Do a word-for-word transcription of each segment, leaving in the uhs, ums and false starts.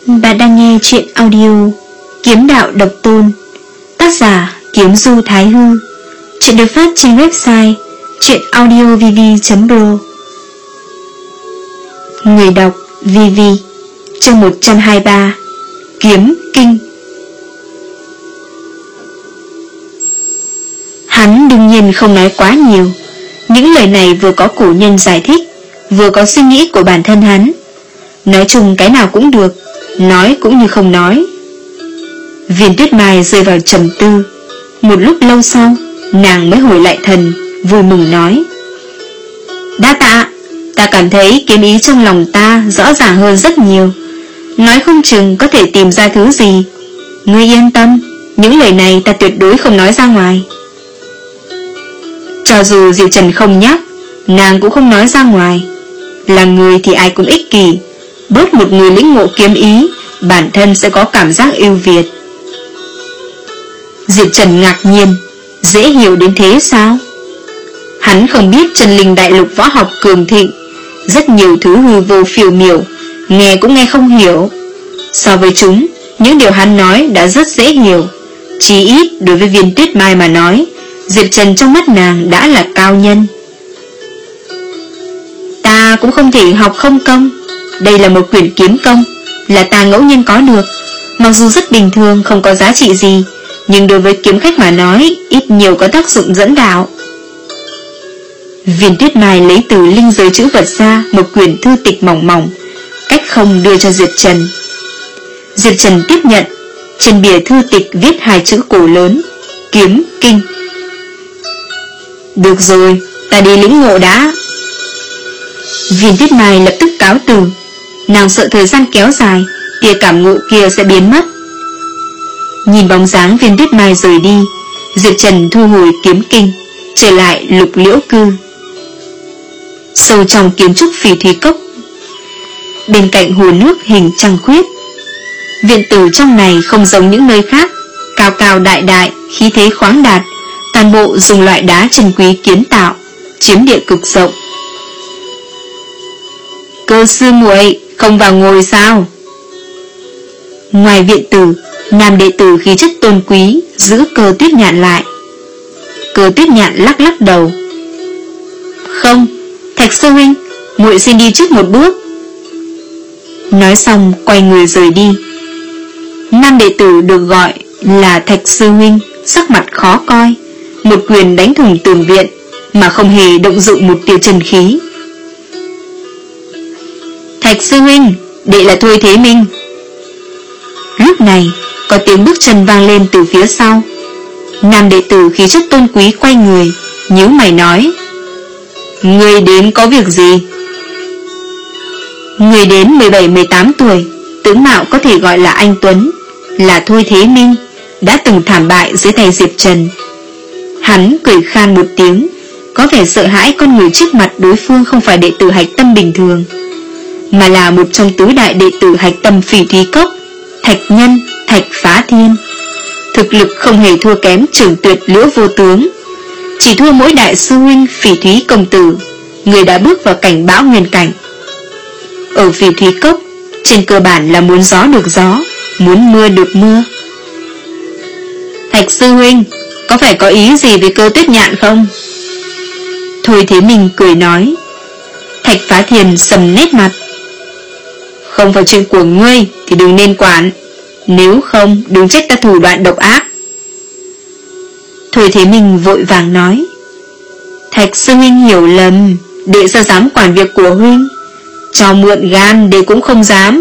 Bạn đang nghe chuyện audio Kiếm Đạo Độc Tôn, tác giả Kiếm Du Thái Hư. Chuyện được phát trên website truyện audio v v chấm pro. Người đọc Vivi. Chương một trăm hai mươi ba. Kiếm Kinh. Hắn đương nhiên không nói quá nhiều. Những lời này vừa có cổ nhân giải thích, vừa có suy nghĩ của bản thân hắn. Nói chung cái nào cũng được, nói cũng như không nói. Viên Tuyết Mai rơi vào trầm tư. Một lúc lâu sau, nàng mới hồi lại thần, vui mừng nói: "Đa tạ, ta cảm thấy kiếm ý trong lòng ta rõ ràng hơn rất nhiều. Nói không chừng có thể tìm ra thứ gì. Ngươi yên tâm, những lời này ta tuyệt đối không nói ra ngoài." Cho dù Diệu Trần không nhắc, nàng cũng không nói ra ngoài. Là người thì ai cũng ích kỷ, bớt một người lĩnh ngộ kiếm ý, bản thân sẽ có cảm giác ưu việt. Diệp Trần ngạc nhiên, dễ hiểu đến thế sao? Hắn không biết Chân Linh Đại Lục võ học cường thịnh, rất nhiều thứ hư vô phiêu miểu, nghe cũng nghe không hiểu. So với chúng, những điều hắn nói đã rất dễ hiểu. Chí ít đối với Viên Tuyết Mai mà nói, Diệp Trần trong mắt nàng đã là cao nhân. Ta cũng không thể học không công. Đây là một quyển kiếm công, là ta ngẫu nhiên có được. Mặc dù rất bình thường, không có giá trị gì, nhưng đối với kiếm khách mà nói, ít nhiều có tác dụng dẫn đạo. Viên Tuyết Mai lấy từ linh giới chữ vật ra một quyển thư tịch mỏng mỏng, cách không đưa cho Diệp Trần. Diệp Trần tiếp nhận. Trên bìa thư tịch viết hai chữ cổ lớn: Kiếm Kinh. "Được rồi, ta đi lĩnh ngộ đã." Viên Tuyết Mai lập tức cáo từ. Nàng sợ thời gian kéo dài, tia cảm ngộ kia sẽ biến mất. Nhìn bóng dáng Viên Tuyết Mai rời đi, Diệp Trần thu hồi kiếm kinh, trở lại Lục Liễu Cư. Sâu trong kiến trúc Phỉ Thúy Cốc, bên cạnh hồ nước hình trăng khuyết. Viện tử trong này không giống những nơi khác, cao cao đại đại, khí thế khoáng đạt, toàn bộ dùng loại đá trân quý kiến tạo, chiếm địa cực rộng. "Cơ sư muội, không vào ngồi sao?" Ngoài viện tử, nam đệ tử khí chất tôn quý giữ Cơ Tuyết Nhạn lại. Cơ Tuyết Nhạn lắc lắc đầu: "Không, Thạch sư huynh, muội xin đi trước một bước." Nói xong quay người rời đi. Nam đệ tử được gọi là Thạch sư huynh sắc mặt khó coi, một quyền đánh thủng tường viện mà không hề động dụng một tia chân khí. "Thạch sư huynh, đệ là Thôi Thế Minh." Lúc này có tiếng bước chân vang lên từ phía sau. Nam đệ tử khí chất tôn quý quay người, nhíu mày nói: "Người đến có việc gì?" Người đến mười bảy mười tám tuổi, tướng mạo có thể gọi là anh tuấn, là Thôi Thế Minh, đã từng thảm bại dưới tay Diệp Trần. Hắn cười khan một tiếng, có vẻ sợ hãi con người trước mặt đối phương không phải đệ tử hạch tâm bình thường, mà là một trong tứ đại đệ tử hạch tâm Phỉ Thúy Cốc, Thạch Nhân, Thạch Phá Thiên. Thực lực không hề thua kém Trưởng Tuyệt Liễu Vô Tướng, chỉ thua mỗi đại sư huynh Phỉ Thúy công tử, người đã bước vào cảnh bão nguyên cảnh. Ở Phỉ Thúy Cốc, trên cơ bản là muốn gió được gió, muốn mưa được mưa. "Thạch sư huynh, có phải có ý gì với Cơ Tuyết Nhạn không?" Thôi Thế Minh cười nói. Thạch Phá Thiên sầm nét mặt: "Không phải chuyện của ngươi thì đừng nên quản, nếu không đừng trách ta thủ đoạn độc ác." Thôi Thế Minh vội vàng nói: "Thạch sư huynh hiểu lầm, đệ sao dám quản việc của huynh, cho mượn gan đệ cũng không dám."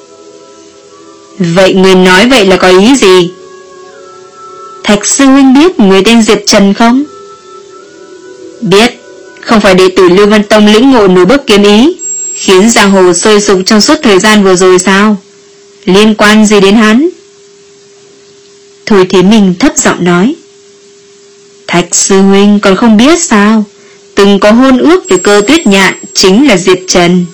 "Vậy người nói vậy là có ý gì?" "Thạch sư huynh biết người tên Diệp Trần không?" "Biết, không phải đệ tử Lưu Văn Tông lĩnh ngộ nổi bước kiếm ý, khiến giang hồ sôi sục trong suốt thời gian vừa rồi sao? Liên quan gì đến hắn?" Thôi Thế Minh thấp giọng nói: "Thạch sư huynh còn không biết sao? Từng có hôn ước với Cơ Tuyết Nhạn chính là Diệp Trần."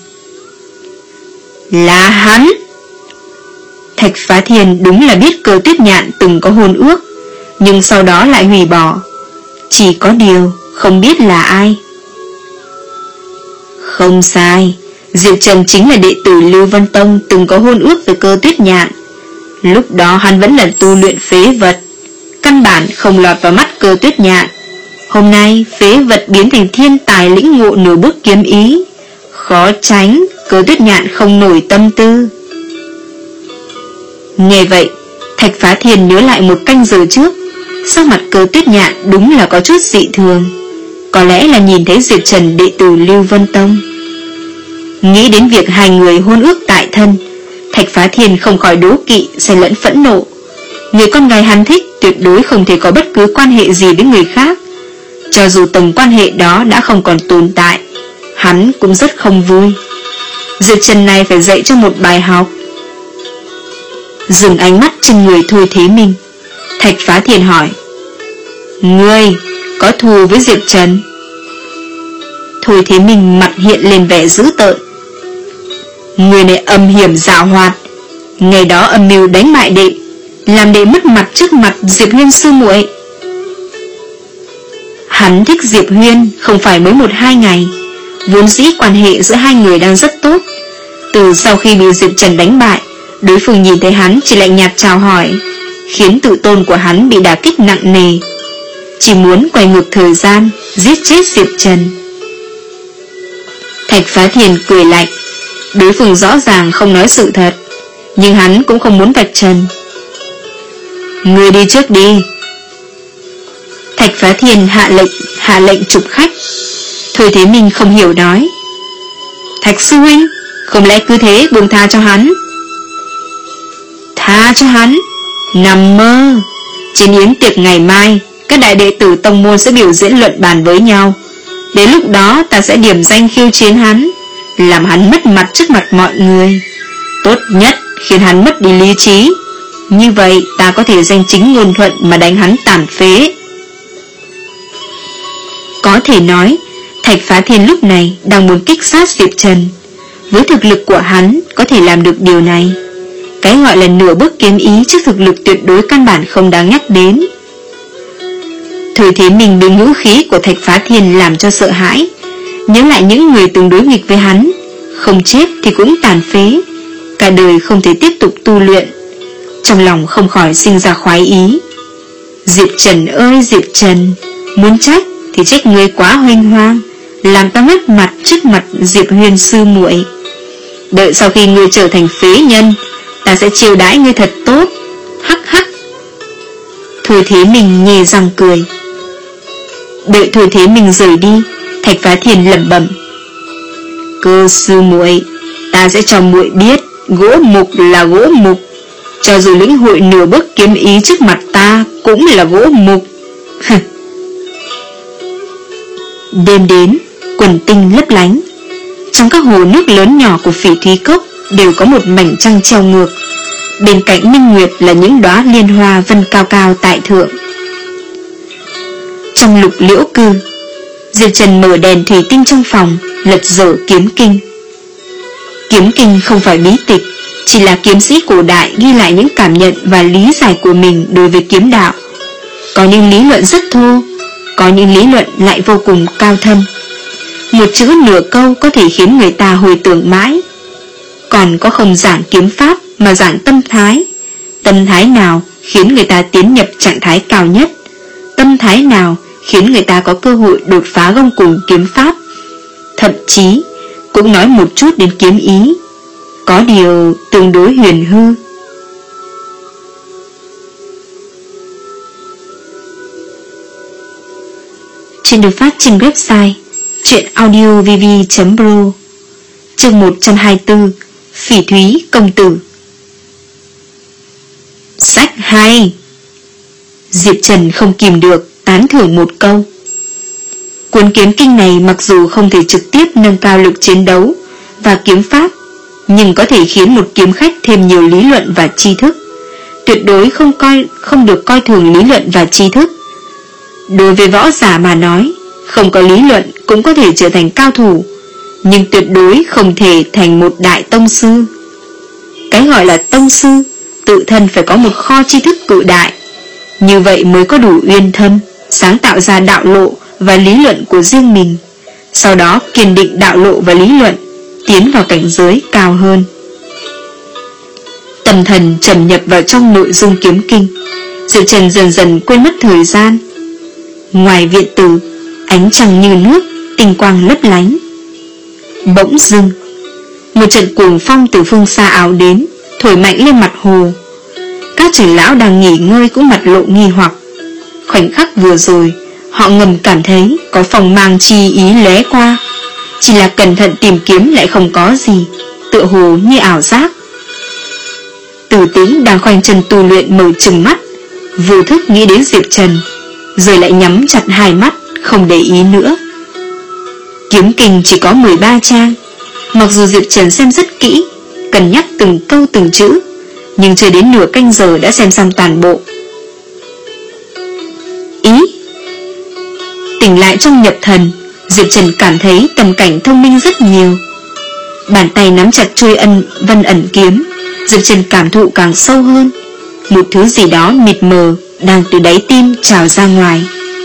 "Là hắn?" Thạch Phá Thiên đúng là biết Cơ Tuyết Nhạn từng có hôn ước, nhưng sau đó lại hủy bỏ. Chỉ có điều không biết là ai. "Không sai, Diệp Trần chính là đệ tử Lưu Vân Tông từng có hôn ước với Cơ Tuyết Nhạn. Lúc đó hắn vẫn là tu luyện phế vật, căn bản không lọt vào mắt Cơ Tuyết Nhạn. Hôm nay phế vật biến thành thiên tài lĩnh ngộ nửa bước kiếm ý, khó tránh Cơ Tuyết Nhạn không nổi tâm tư. Nghe vậy, Thạch Phá Thiên nhớ lại một canh giờ trước, sắc mặt Cơ Tuyết Nhạn đúng là có chút dị thường. Có lẽ là nhìn thấy Diệp Trần đệ tử Lưu Vân Tông. Nghĩ đến việc hai người hôn ước tại thân, Thạch Phá Thiên không khỏi đố kỵ, xen lẫn phẫn nộ. Người con gái hắn thích tuyệt đối không thể có bất cứ quan hệ gì với người khác. Cho dù tầng quan hệ đó đã không còn tồn tại, hắn cũng rất không vui. Diệp Trần này phải dạy cho một bài học. Dừng ánh mắt trên người Thôi Thế Minh, Thạch Phá Thiên hỏi: Ngươi có thù với Diệp Trần? Thôi Thế Minh mặt hiện lên vẻ dữ tợn. Người này âm hiểm giảo hoạt, ngày đó âm mưu đánh bại đệ, làm đệ mất mặt trước mặt Diệp Huyên sư muội. Hắn thích Diệp Huyên không phải mới một hai ngày, vốn dĩ quan hệ giữa hai người đang rất tốt. Từ sau khi bị Diệp Trần đánh bại, đối phương nhìn thấy hắn chỉ lạnh nhạt chào hỏi, khiến tự tôn của hắn bị đả kích nặng nề. Chỉ muốn quay ngược thời gian, giết chết Diệp Trần. Thạch Phá Thiên cười lạnh. Đối phương rõ ràng không nói sự thật, nhưng hắn cũng không muốn vạch trần. Ngươi đi trước đi. Thạch Phá Thiên hạ lệnh hạ lệnh chụp khách. Thôi Thế Minh không hiểu nói: Thạch sư huynh, không lẽ cứ thế buông tha cho hắn? Tha cho hắn? Nằm mơ. Trên yến tiệc ngày mai, các đại đệ tử tông môn sẽ biểu diễn luận bàn với nhau. Đến lúc đó ta sẽ điểm danh khiêu chiến hắn, làm hắn mất mặt trước mặt mọi người. Tốt nhất khiến hắn mất đi lý trí, như vậy ta có thể danh chính ngôn thuận mà đánh hắn tàn phế. Có thể nói Thạch Phá Thiên lúc này đang muốn kích sát Diệp Trần. Với thực lực của hắn có thể làm được điều này. Cái gọi là nửa bước kiếm ý trước thực lực tuyệt đối căn bản không đáng nhắc đến. Thôi Thế Minh bị ngữ khí của Thạch Phá Thiên làm cho sợ hãi, nhớ lại những người từng đối nghịch với hắn, không chết thì cũng tàn phế, cả đời không thể tiếp tục tu luyện. Trong lòng không khỏi sinh ra khoái ý. Diệp Trần ơi Diệp Trần, muốn trách thì trách ngươi quá huênh hoang, làm ta mất mặt trước mặt Diệp Huyền sư muội. Đợi sau khi ngươi trở thành phế nhân, ta sẽ chiêu đãi ngươi thật tốt. Hắc hắc. Thôi Thế Minh nhè răng cười. Đợi Thôi Thế Minh rời đi, Thạch Phá Thiên lẩm bẩm: Cơ sư muội, ta sẽ cho muội biết gỗ mục là gỗ mục, cho dù lĩnh hội nửa bước kiếm ý trước mặt ta cũng là gỗ mục. Đêm đến, quần tinh lấp lánh. Trong các hồ nước lớn nhỏ của Phỉ Thúy Cốc đều có một mảnh trăng treo ngược. Bên cạnh minh nguyệt là những đóa liên hoa vân cao cao tại thượng. Trong lục liễu cư, Diệp Trần mở đèn thủy tinh trong phòng, lật dở kiếm kinh. Kiếm kinh không phải bí tịch, chỉ là kiếm sĩ cổ đại ghi lại những cảm nhận và lý giải của mình đối với kiếm đạo. Có những lý luận rất thô, có những lý luận lại vô cùng cao thâm. Một chữ nửa câu có thể khiến người ta hồi tưởng mãi. Còn có không giảng kiếm pháp mà giảng tâm thái. Tâm thái nào khiến người ta tiến nhập trạng thái cao nhất? Tâm thái nào khiến người ta có cơ hội đột phá gông cùng kiếm pháp? Thậm chí cũng nói một chút đến kiếm ý, có điều tương đối huyền hư. Chuyện được phát trên website truyện audio v v chấm pro. Chương một trăm hai mươi tư, Phỉ Thúy công tử. Sách hay. Diệp Trần không kìm được tán thưởng một câu. Cuốn kiếm kinh này mặc dù không thể trực tiếp nâng cao lực chiến đấu và kiếm pháp, nhưng có thể khiến một kiếm khách thêm nhiều lý luận và tri thức. Tuyệt đối không coi không được coi thường lý luận và tri thức. Đối với võ giả mà nói, không có lý luận cũng có thể trở thành cao thủ, nhưng tuyệt đối không thể thành một đại tông sư. Cái gọi là tông sư, tự thân phải có một kho tri thức cự đại, như vậy mới có đủ uyên thâm, sáng tạo ra đạo lộ và lý luận của riêng mình. Sau đó kiên định đạo lộ và lý luận, tiến vào cảnh giới cao hơn. Tâm thần trầm nhập vào trong nội dung kiếm kinh, Diệp Trần dần dần quên mất thời gian. Ngoài viện tử, ánh trăng như nước, tinh quang lấp lánh. Bỗng dưng, một trận cuồng phong từ phương xa ảo đến, thổi mạnh lên mặt hồ. Các trưởng lão đang nghỉ ngơi cũng mặt lộ nghi hoặc. Khoảnh khắc vừa rồi, họ ngầm cảm thấy có phong mang chi ý lóe qua, chỉ là cẩn thận tìm kiếm lại không có gì, tựa hồ như ảo giác. Tử Tĩnh đang khoanh chân tu luyện mở trừng mắt, vô thức nghĩ đến Diệp Trần, rồi lại nhắm chặt hai mắt, không để ý nữa. Kiếm kinh chỉ có mười ba trang, mặc dù Diệp Trần xem rất kỹ, cân nhắc từng câu từng chữ, nhưng chưa đến nửa canh giờ đã xem xong toàn bộ. Ý tỉnh lại trong nhập thần, Diệp Trần cảm thấy tầm cảnh thông minh rất nhiều. Bàn tay nắm chặt chuôi ân vân ẩn kiếm, Diệp Trần cảm thụ càng sâu hơn. Một thứ gì đó mịt mờ đang từ đáy tim trào ra ngoài.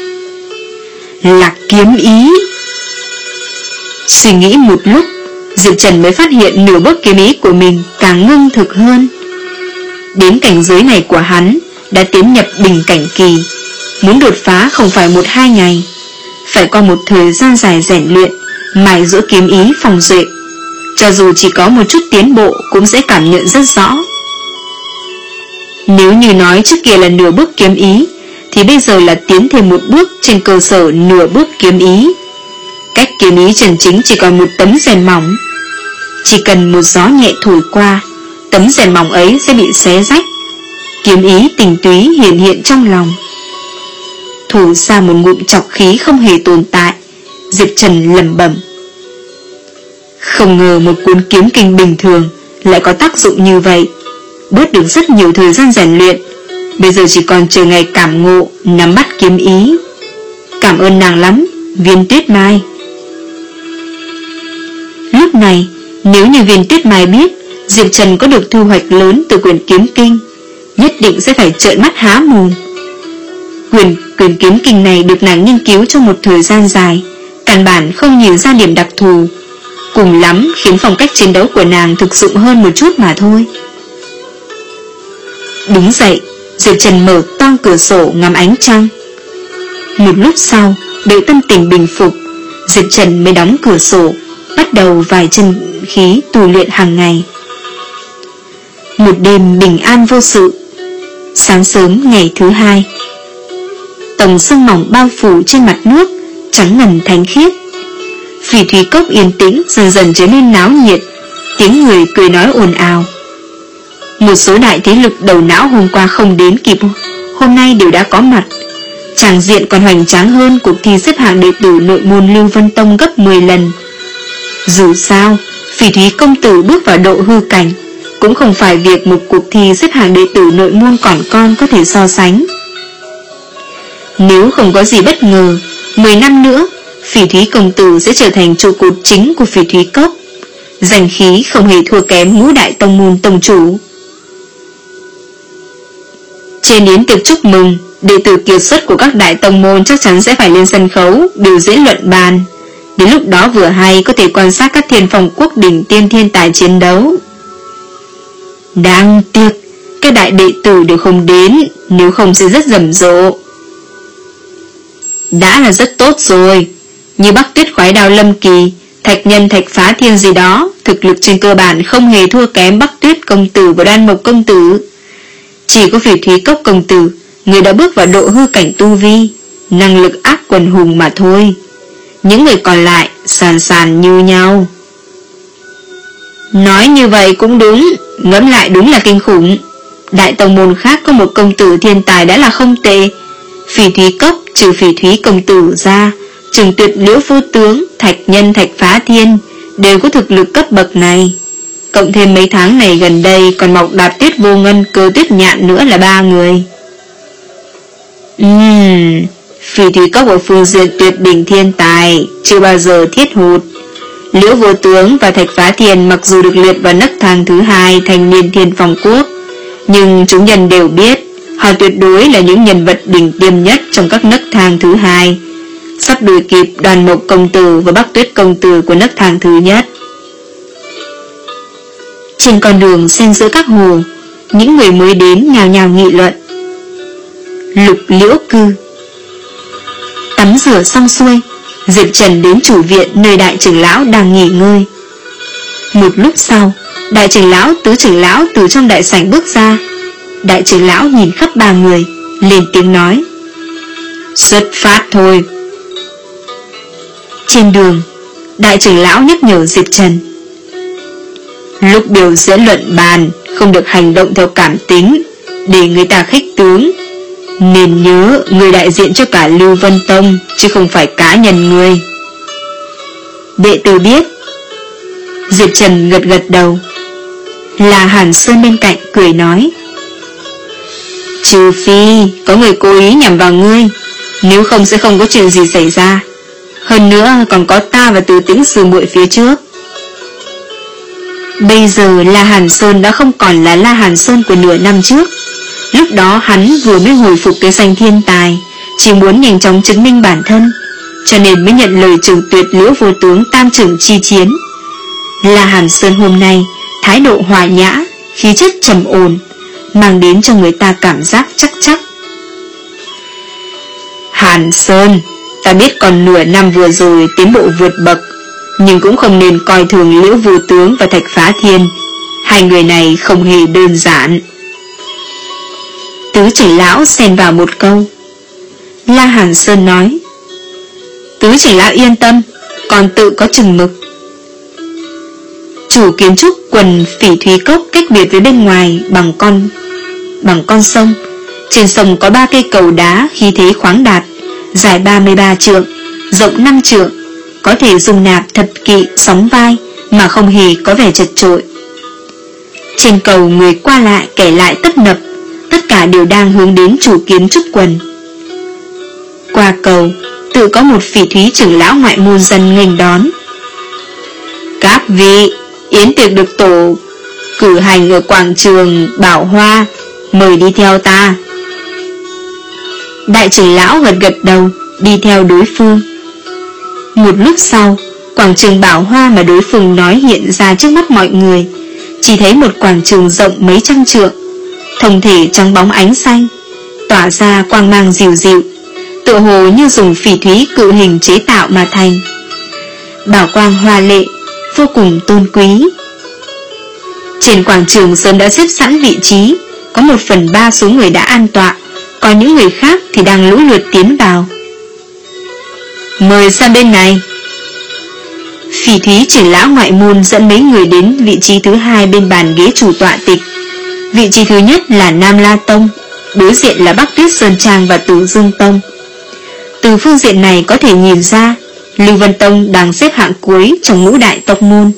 Là kiếm ý. Suy nghĩ một lúc, Diệp Trần mới phát hiện nửa bước kiếm ý của mình càng ngưng thực hơn. Đến cảnh giới này của hắn đã tiến nhập bình cảnh kỳ, muốn đột phá không phải một hai ngày, phải qua một thời gian dài rèn luyện, mài giũa kiếm ý phòng duệ. Cho dù chỉ có một chút tiến bộ cũng sẽ cảm nhận rất rõ. Nếu như nói trước kia là nửa bước kiếm ý, thì bây giờ là tiến thêm một bước trên cơ sở nửa bước kiếm ý. Cách kiếm ý chân chính chỉ còn một tấm rèn mỏng. Chỉ cần một gió nhẹ thổi qua, tấm rèn mỏng ấy sẽ bị xé rách. Kiếm ý tình túy hiện hiện trong lòng. Thổ ra một ngụm trọc khí không hề tồn tại, Diệp Trần lẩm bẩm. Không ngờ một cuốn kiếm kinh bình thường lại có tác dụng như vậy, bớt được rất nhiều thời gian rèn luyện. Bây giờ chỉ còn chờ ngày cảm ngộ, nắm bắt kiếm ý. Cảm ơn nàng lắm, Viên Tuyết Mai. Lúc này, nếu như Viên Tuyết Mai biết Diệp Trần có được thu hoạch lớn từ quyển kiếm kinh, nhất định sẽ phải trợn mắt há mồm. Quyển, quyển kiếm kinh này được nàng nghiên cứu trong một thời gian dài, căn bản không nhìn ra điểm đặc thù, cùng lắm khiến phong cách chiến đấu của nàng thực dụng hơn một chút mà thôi. Đứng dậy, Diệp Trần mở toang cửa sổ ngắm ánh trăng. Một lúc sau, đợi tâm tình bình phục, Diệp Trần mới đóng cửa sổ, bắt đầu vài chân khí tu luyện hàng ngày. Một đêm bình an vô sự. Sáng sớm ngày thứ hai, tầng sương mỏng bao phủ trên mặt nước, trắng ngần thánh khiết. Phỉ thúy cốc yên tĩnh dần dần trở nên náo nhiệt, tiếng người cười nói ồn ào. Một số đại thế lực đầu não hôm qua không đến kịp, hôm nay đều đã có mặt. Tràng diện còn hoành tráng hơn cuộc thi xếp hạng đệ tử nội môn Lưu Vân Tông gấp mười lần. Dù sao, Phỉ thúy công tử bước vào độ hư cảnh cũng không phải việc một cuộc thi xếp hạng đệ tử nội môn còn con có thể so sánh. Nếu không có gì bất ngờ, mười năm nữa Phỉ thúy công tử sẽ trở thành trụ cột chính của Phỉ thúy cốc, danh khí không hề thua kém ngũ đại tông môn tông chủ. Trên yến tiệc chúc mừng, đệ tử kiệt xuất của các đại tông môn chắc chắn sẽ phải lên sân khấu biểu diễn luận bàn. Đến lúc đó vừa hay có thể quan sát các thiên phong quốc đỉnh tiên thiên tài chiến đấu. Đáng tiếc các đại đệ tử đều không đến, nếu không sẽ rất rầm rộ. Đã là rất tốt rồi, như Bắc Tuyết Khoái Đao Lâm Kỳ, Thạch Nhân Thạch Phá Thiên gì đó, thực lực trên cơ bản không hề thua kém Bắc Tuyết công tử và Đoan Mộc công tử. Chỉ có Phỉ thúy cốc công tử, người đã bước vào độ hư cảnh tu vi, năng lực ác quần hùng mà thôi. Những người còn lại sàn sàn như nhau. Nói như vậy cũng đúng, ngẫm lại đúng là kinh khủng. Đại tông môn khác có một công tử thiên tài đã là không tệ. Phỉ thúy cốc trừ Phỉ thúy công tử ra, Trừng Tuyệt Liễu Vô Tướng, Thạch Nhân Thạch Phá Thiên đều có thực lực cấp bậc này. Cộng thêm mấy tháng này gần đây còn mọc Đạp Tuyết Vô Ngân, Cơ Tuyết Nhạn nữa là ba người. Ừm, Phỉ thúy cốc ở phương diện tuyệt đỉnh thiên tài, chưa bao giờ thiết hụt. Liễu Vô Tướng và Thạch Phá Thiên mặc dù được liệt vào nấc thang thứ hai thành niên thiên phong quốc, nhưng chúng nhân đều biết họ tuyệt đối là những nhân vật đỉnh tiêm nhất trong các nấc thang thứ hai, sắp đuổi kịp Đoan Mộc công tử và Bắc Tuyết công tử của nấc thang thứ nhất. Trên con đường xen giữa các hồ, những người mới đến nhào nhào nghị luận. Lục Liễu Cư. Tắm rửa xong xuôi, Diệp Trần đến chủ viện nơi đại trưởng lão đang nghỉ ngơi. Một lúc sau, đại trưởng lão, tứ trưởng lão từ trong đại sảnh bước ra. Đại trưởng lão nhìn khắp ba người, lên tiếng nói: xuất phát thôi. Trên đường, đại trưởng lão nhắc nhở Diệp Trần: lúc biểu diễn luận bàn không được hành động theo cảm tính, để người ta khích tướng. Nên nhớ người đại diện cho cả Lưu Vân Tông, chứ không phải cá nhân người. Đệ tử biết. Diệp Trần gật gật đầu. Là Hàn Sơn bên cạnh cười nói: trừ phi có người cố ý nhằm vào ngươi, nếu không sẽ không có chuyện gì xảy ra. Hơn nữa còn có ta và Từ Tĩnh sư muội phía trước. Bây giờ La Hàn Sơn đã không còn là La Hàn Sơn của nửa năm trước. Lúc đó hắn vừa mới hồi phục cái danh thiên tài, chỉ muốn nhanh chóng chứng minh bản thân, cho nên mới nhận lời trưởng tuyệt Liễu vô tướng tam trưởng chi chiến. La Hàn Sơn hôm nay thái độ hòa nhã, khí chất trầm ổn, mang đến cho người ta cảm giác chắc chắc. Hàn Sơn, ta biết còn nửa năm vừa rồi tiến bộ vượt bậc, nhưng cũng không nên coi thường Liễu vô tướng và Thạch Phá Thiên. Hai người này không hề đơn giản. Tứ trưởng lão xen vào một câu. La Hàn Sơn nói: tứ trưởng lão yên tâm, còn tự có chừng mực. Chủ kiến trúc quần Phỉ Thúy Cốc cách biệt với bên ngoài bằng con bằng con sông. Trên sông có ba cây cầu đá khí thế khoáng đạt, dài ba mươi ba trượng, rộng năm trượng, có thể dung nạp thập kỵ sóng vai mà không hề có vẻ chật chội. Trên cầu người qua lại kẻ lại tấp nập, tất cả đều đang hướng đến chủ kiến trúc quần. Qua cầu, tự có một Phỉ Thúy trưởng lão ngoại môn dân nghênh đón. Các vị, yến tiệc được tổ cử hành ở quảng trường Bảo Hoa, mời đi theo ta. Đại trưởng lão gật gật đầu, đi theo đối phương. Một lúc sau, quảng trường Bảo Hoa mà đối phương nói hiện ra trước mắt mọi người. Chỉ thấy một quảng trường rộng mấy trăm trượng, thông thể trong bóng ánh xanh, tỏa ra quang mang dịu dịu, tựa hồ như dùng phỉ thúy cự hình chế tạo mà thành. Bảo quang hoa lệ, vô cùng tôn quý. Trên quảng trường sớm đã xếp sẵn vị trí, có một phần ba số người đã an tọa, còn những người khác thì đang lũ lượt tiến vào. Mời sang bên này. Phỉ Thúy trưởng lão ngoại môn dẫn mấy người đến vị trí thứ hai bên bàn ghế chủ tọa tịch. Vị trí thứ nhất là Nam La Tông, đối diện là Bắc Tuyết Sơn Trang và Tử Dương Tông. Từ phương diện này có thể nhìn ra Lưu Vân Tông đang xếp hạng cuối trong ngũ đại tông môn.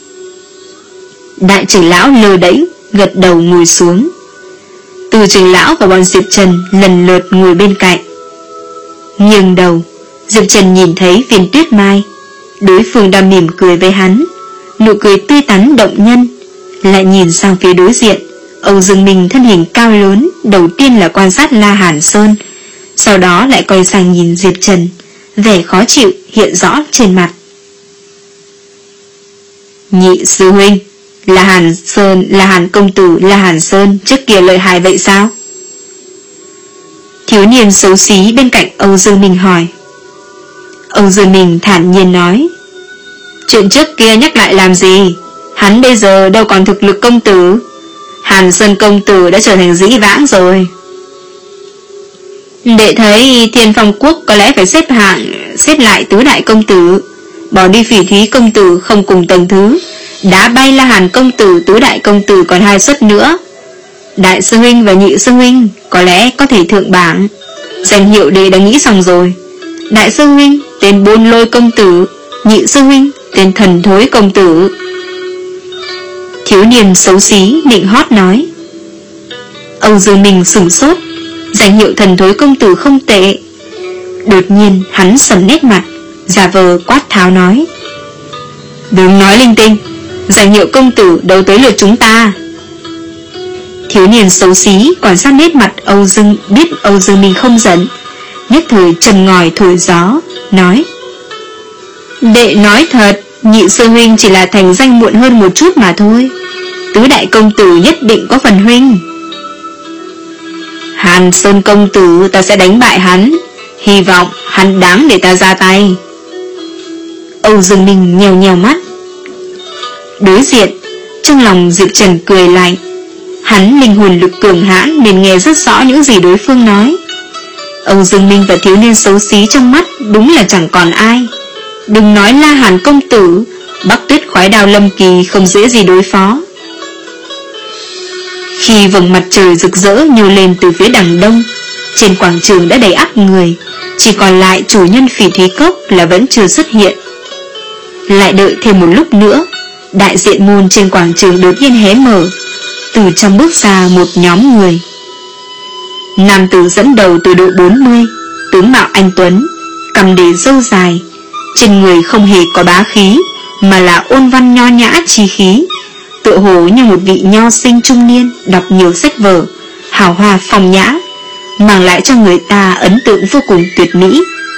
Đại trưởng lão lơ đễnh gật đầu ngồi xuống. Từ trưởng lão và bọn Diệp Trần lần lượt ngồi bên cạnh. Nghiêng đầu, Diệp Trần nhìn thấy Viên Tuyết Mai. Đối phương đang mỉm cười với hắn, nụ cười tươi tắn động nhân. Lại nhìn sang phía đối diện, Âu Dương Minh thân hình cao lớn, đầu tiên là quan sát La Hàn Sơn, sau đó lại quay sang nhìn Diệp Trần. Vẻ khó chịu hiện rõ trên mặt. Nhị sư huynh, là Hàn Sơn, là Hàn công tử, là Hàn Sơn trước kia lợi hại vậy sao? Thiếu niên xấu xí bên cạnh Âu Dương Minh hỏi. Âu Dương Minh thản nhiên nói: chuyện trước kia nhắc lại làm gì? Hắn bây giờ đâu còn thực lực công tử. Hàn Sơn công tử đã trở thành dĩ vãng rồi. Đệ thấy Thiên Phong Quốc có lẽ phải xếp hạng, xếp lại tứ đại công tử, bỏ đi Phỉ Thúy công tử không cùng tầng thứ, đá bay La Hàn công tử, tứ đại công tử còn hai suất nữa. Đại sư huynh và nhị sư huynh có lẽ có thể thượng bảng. Danh hiệu đệ đã nghĩ xong rồi. Đại sư huynh tên Bôn Lôi công tử, nhị sư huynh tên Thần Thối công tử. Thiếu niên xấu xí định hót nói. Âu Dương Minh sửng sốt. Danh hiệu Thần Thối công tử không tệ. Đột nhiên hắn sầm nét mặt, giả vờ quát tháo nói: đừng nói linh tinh, danh hiệu công tử đâu tới lượt chúng ta. Thiếu niên xấu xí quan sát nét mặt Âu Dương, biết Âu Dương Minh không giận, nhất thời trầm ngòi thổi gió, nói: đệ nói thật, nhị sư huynh chỉ là thành danh muộn hơn một chút mà thôi. Tứ đại công tử nhất định có phần huynh. Hàn Sơn công tử ta sẽ đánh bại hắn, hy vọng hắn đáng để ta ra tay. Âu Dương Ninh nhèo nhèo mắt. Đối diện, trong lòng Diệp Trần cười lạnh. Hắn linh hồn lực cường hãn nên nghe rất rõ những gì đối phương nói. Âu Dương Ninh và thiếu niên xấu xí trong mắt đúng là chẳng còn ai. Đừng nói La Hàn công tử, Bắc Tuyết Khoái Đao Lâm Kỳ không dễ gì đối phó. Khi vầng mặt trời rực rỡ nhô lên từ phía đằng đông, trên quảng trường đã đầy ắp người, chỉ còn lại chủ nhân Phỉ Thúy Cốc là vẫn chưa xuất hiện. Lại đợi thêm một lúc nữa, đại diện môn trên quảng trường đột nhiên hé mở, từ trong bước ra một nhóm người. Nam tử dẫn đầu từ độ bốn mươi, tướng mạo anh tuấn, cằm để râu dài, trên người không hề có bá khí, mà là ôn văn nho nhã chi khí, tựa hồ như một vị nho sinh trung niên đọc nhiều sách vở, hào hoa phong nhã, mang lại cho người ta ấn tượng vô cùng tuyệt mỹ.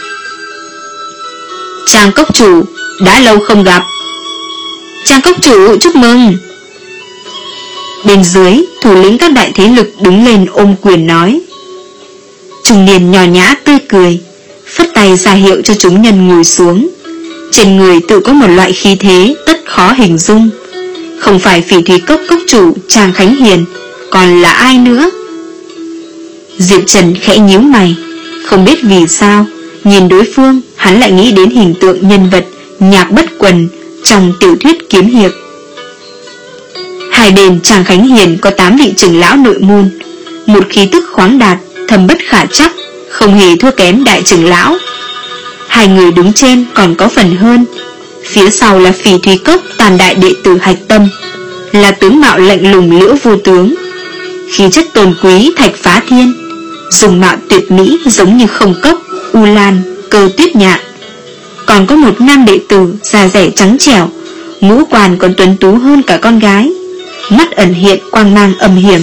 Trang cốc chủ, đã lâu không gặp. Trang cốc chủ, chúc mừng. Bên dưới, thủ lĩnh các đại thế lực đứng lên ôm quyền nói. Trung niên nhỏ nhã tươi cười, phất tay ra hiệu cho chúng nhân ngồi xuống. Trên người tự có một loại khí thế tất khó hình dung. Không phải Phỉ Thúy Cốc cốc chủ Trang Khánh Hiền, còn là ai nữa? Diệp Trần khẽ nhíu mày, không biết vì sao nhìn đối phương hắn lại nghĩ đến hình tượng nhân vật Nhạc Bất Quần trong tiểu thuyết kiếm hiệp. Hai bên Trang Khánh Hiền có tám vị trưởng lão nội môn, một khí tức khoáng đạt, thâm bất khả trắc, không hề thua kém đại trưởng lão. Hai người đứng trên còn có phần hơn. Phía sau là Phỉ Thúy Cốc tàn đại đệ tử Hạch Tâm, là tướng mạo lạnh lùng Liễu Vô Tướng, khí chất tôn quý Thạch Phá Thiên, dùng mạo tuyệt mỹ giống như Không Cốc, U Lan, Cơ Tuyết Nhạn. Còn có một nam đệ tử da dẻ trắng trẻo, ngũ quan còn tuấn tú hơn cả con gái, mắt ẩn hiện quang mang âm hiểm.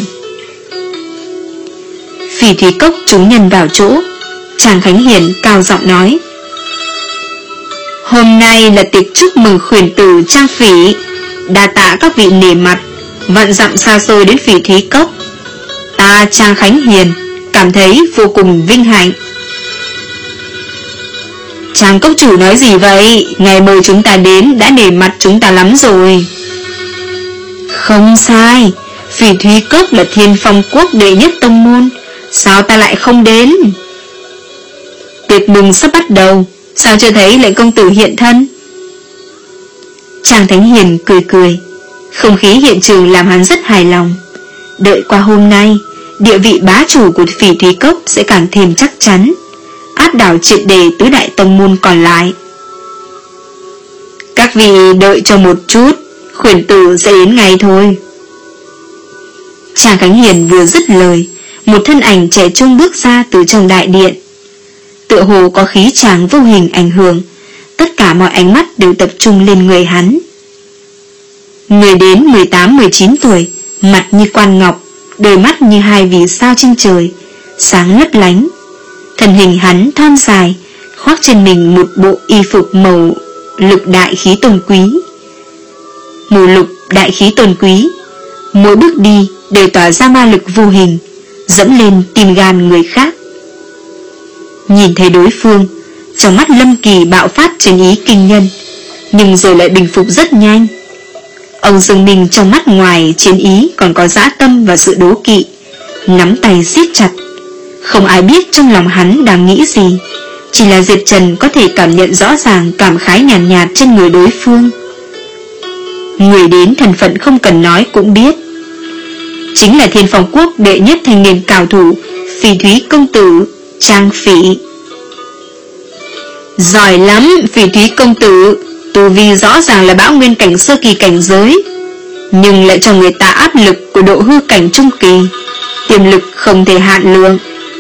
Phỉ Thúy Cốc chúng nhân vào chỗ, Trang Khánh Hiền cao giọng nói: Hôm nay là tiệc chúc mừng khuyển tử Trang Phỉ, đa tạ các vị nể mặt, vạn dặm xa xôi đến Phỉ Thúy Cốc. Ta Trang Khánh Hiền cảm thấy vô cùng vinh hạnh. Trang cốc chủ nói gì vậy? Ngày mời chúng ta đến đã nể mặt chúng ta lắm rồi. Không sai, Phỉ Thúy Cốc là Thiên Phong Quốc đệ nhất tông môn, sao ta lại không đến? Tiệc mừng sắp bắt đầu, sao chưa thấy lệnh công tử hiện thân? Trang Thánh Hiền cười cười, không khí hiện trường làm hắn rất hài lòng. Đợi qua hôm nay, địa vị bá chủ của Phỉ Thúy Cốc sẽ càng thêm chắc chắn, áp đảo triệt đề tứ đại tông môn còn lại. Các vị đợi cho một chút, khuyển tử sẽ đến ngay thôi. Trang Khánh Hiền vừa dứt lời, một thân ảnh trẻ trung bước ra từ trong đại điện. Tựa hồ có khí tràng vô hình ảnh hưởng, tất cả mọi ánh mắt đều tập trung lên người hắn. Người đến mười tám mười chín tuổi, mặt như quan ngọc, đôi mắt như hai vì sao trên trời, sáng lấp lánh. Thân hình hắn thon dài, khoác trên mình một bộ y phục màu lục đại khí tôn quý. Màu lục đại khí tôn quý, mỗi bước đi đều tỏa ra ma lực vô hình, dẫm lên tim gan người khác. Nhìn thấy đối phương, trong mắt Lâm Kỳ bạo phát chiến ý kinh nhân, nhưng rồi lại bình phục rất nhanh. Âu Dương Ninh trong mắt ngoài chiến ý còn có dã tâm và sự đố kỵ, nắm tay siết chặt. Không ai biết trong lòng hắn đang nghĩ gì, chỉ là Diệp Trần có thể cảm nhận rõ ràng cảm khái nhàn nhạt, nhạt trên người đối phương. Người đến thân phận không cần nói cũng biết, chính là Thiên Phong Quốc đệ nhất thanh niên cao thủ Phỉ Thúy công tử Trang Phỉ. Giỏi lắm Phỉ Thúy công tử, tu vi rõ ràng là bão nguyên cảnh sơ kỳ cảnh giới, nhưng lại cho người ta áp lực của độ hư cảnh trung kỳ, tiềm lực không thể hạn lượng.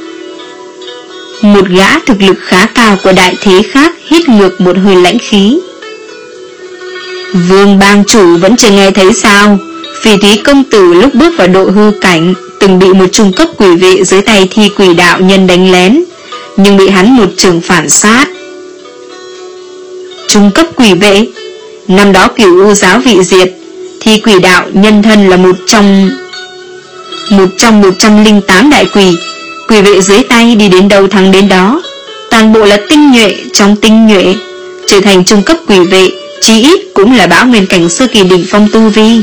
Một gã thực lực khá cao của đại thế khác hít ngược một hơi lãnh khí. Vương bang chủ vẫn chưa nghe thấy sao? Phỉ Thúy công tử lúc bước vào độ hư cảnh từng bị một trung cấp quỷ vệ dưới tay thi quỷ đạo nhân đánh lén, nhưng bị hắn một trường phản sát. Trung cấp quỷ vệ? Năm đó Cửu U giáo vị diệt, Thì quỷ đạo nhân thân là một trong Một trong một trăm linh tám đại quỷ. Quỷ vệ dưới tay đi đến đâu thắng đến đó, toàn bộ là tinh nhuệ trong tinh nhuệ. Trở thành trung cấp quỷ vệ, chí ít cũng là bão nguyên cảnh sơ kỳ đỉnh phong tu vi.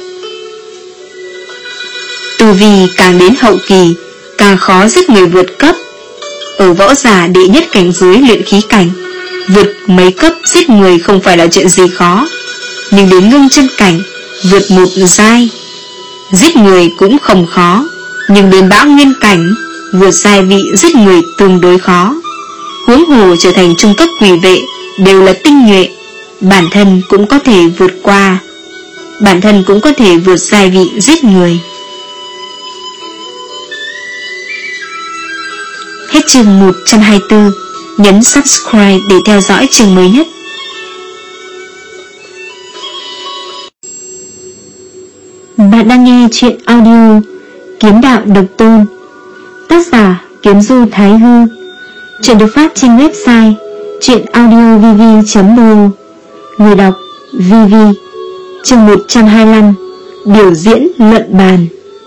Tu vi càng đến hậu kỳ, càng khó giết người vượt cấp. Ở võ giả đệ nhất cảnh giới luyện khí cảnh, vượt mấy cấp giết người không phải là chuyện gì khó. Nhưng đến ngưng chân cảnh, vượt một giai, giết người cũng không khó. Nhưng đến bão nguyên cảnh, vượt giai vị giết người tương đối khó. Huống hồ trở thành trung cấp quỷ vệ đều là tinh nhuệ, bản thân cũng có thể vượt qua, bản thân cũng có thể vượt giai vị giết người. Hết chương một trăm hai mươi tư. Nhấn subscribe để theo dõi chương mới nhất. Bạn đang nghe chuyện audio Kiếm Đạo Độc Tôn, tác giả Kiếm Du Thái Hư. Chuyện được phát trên website chuyenaudiovv chấm ro. Người đọc vê vê. Chương một trăm hai mươi lăm. Biểu diễn luận bàn.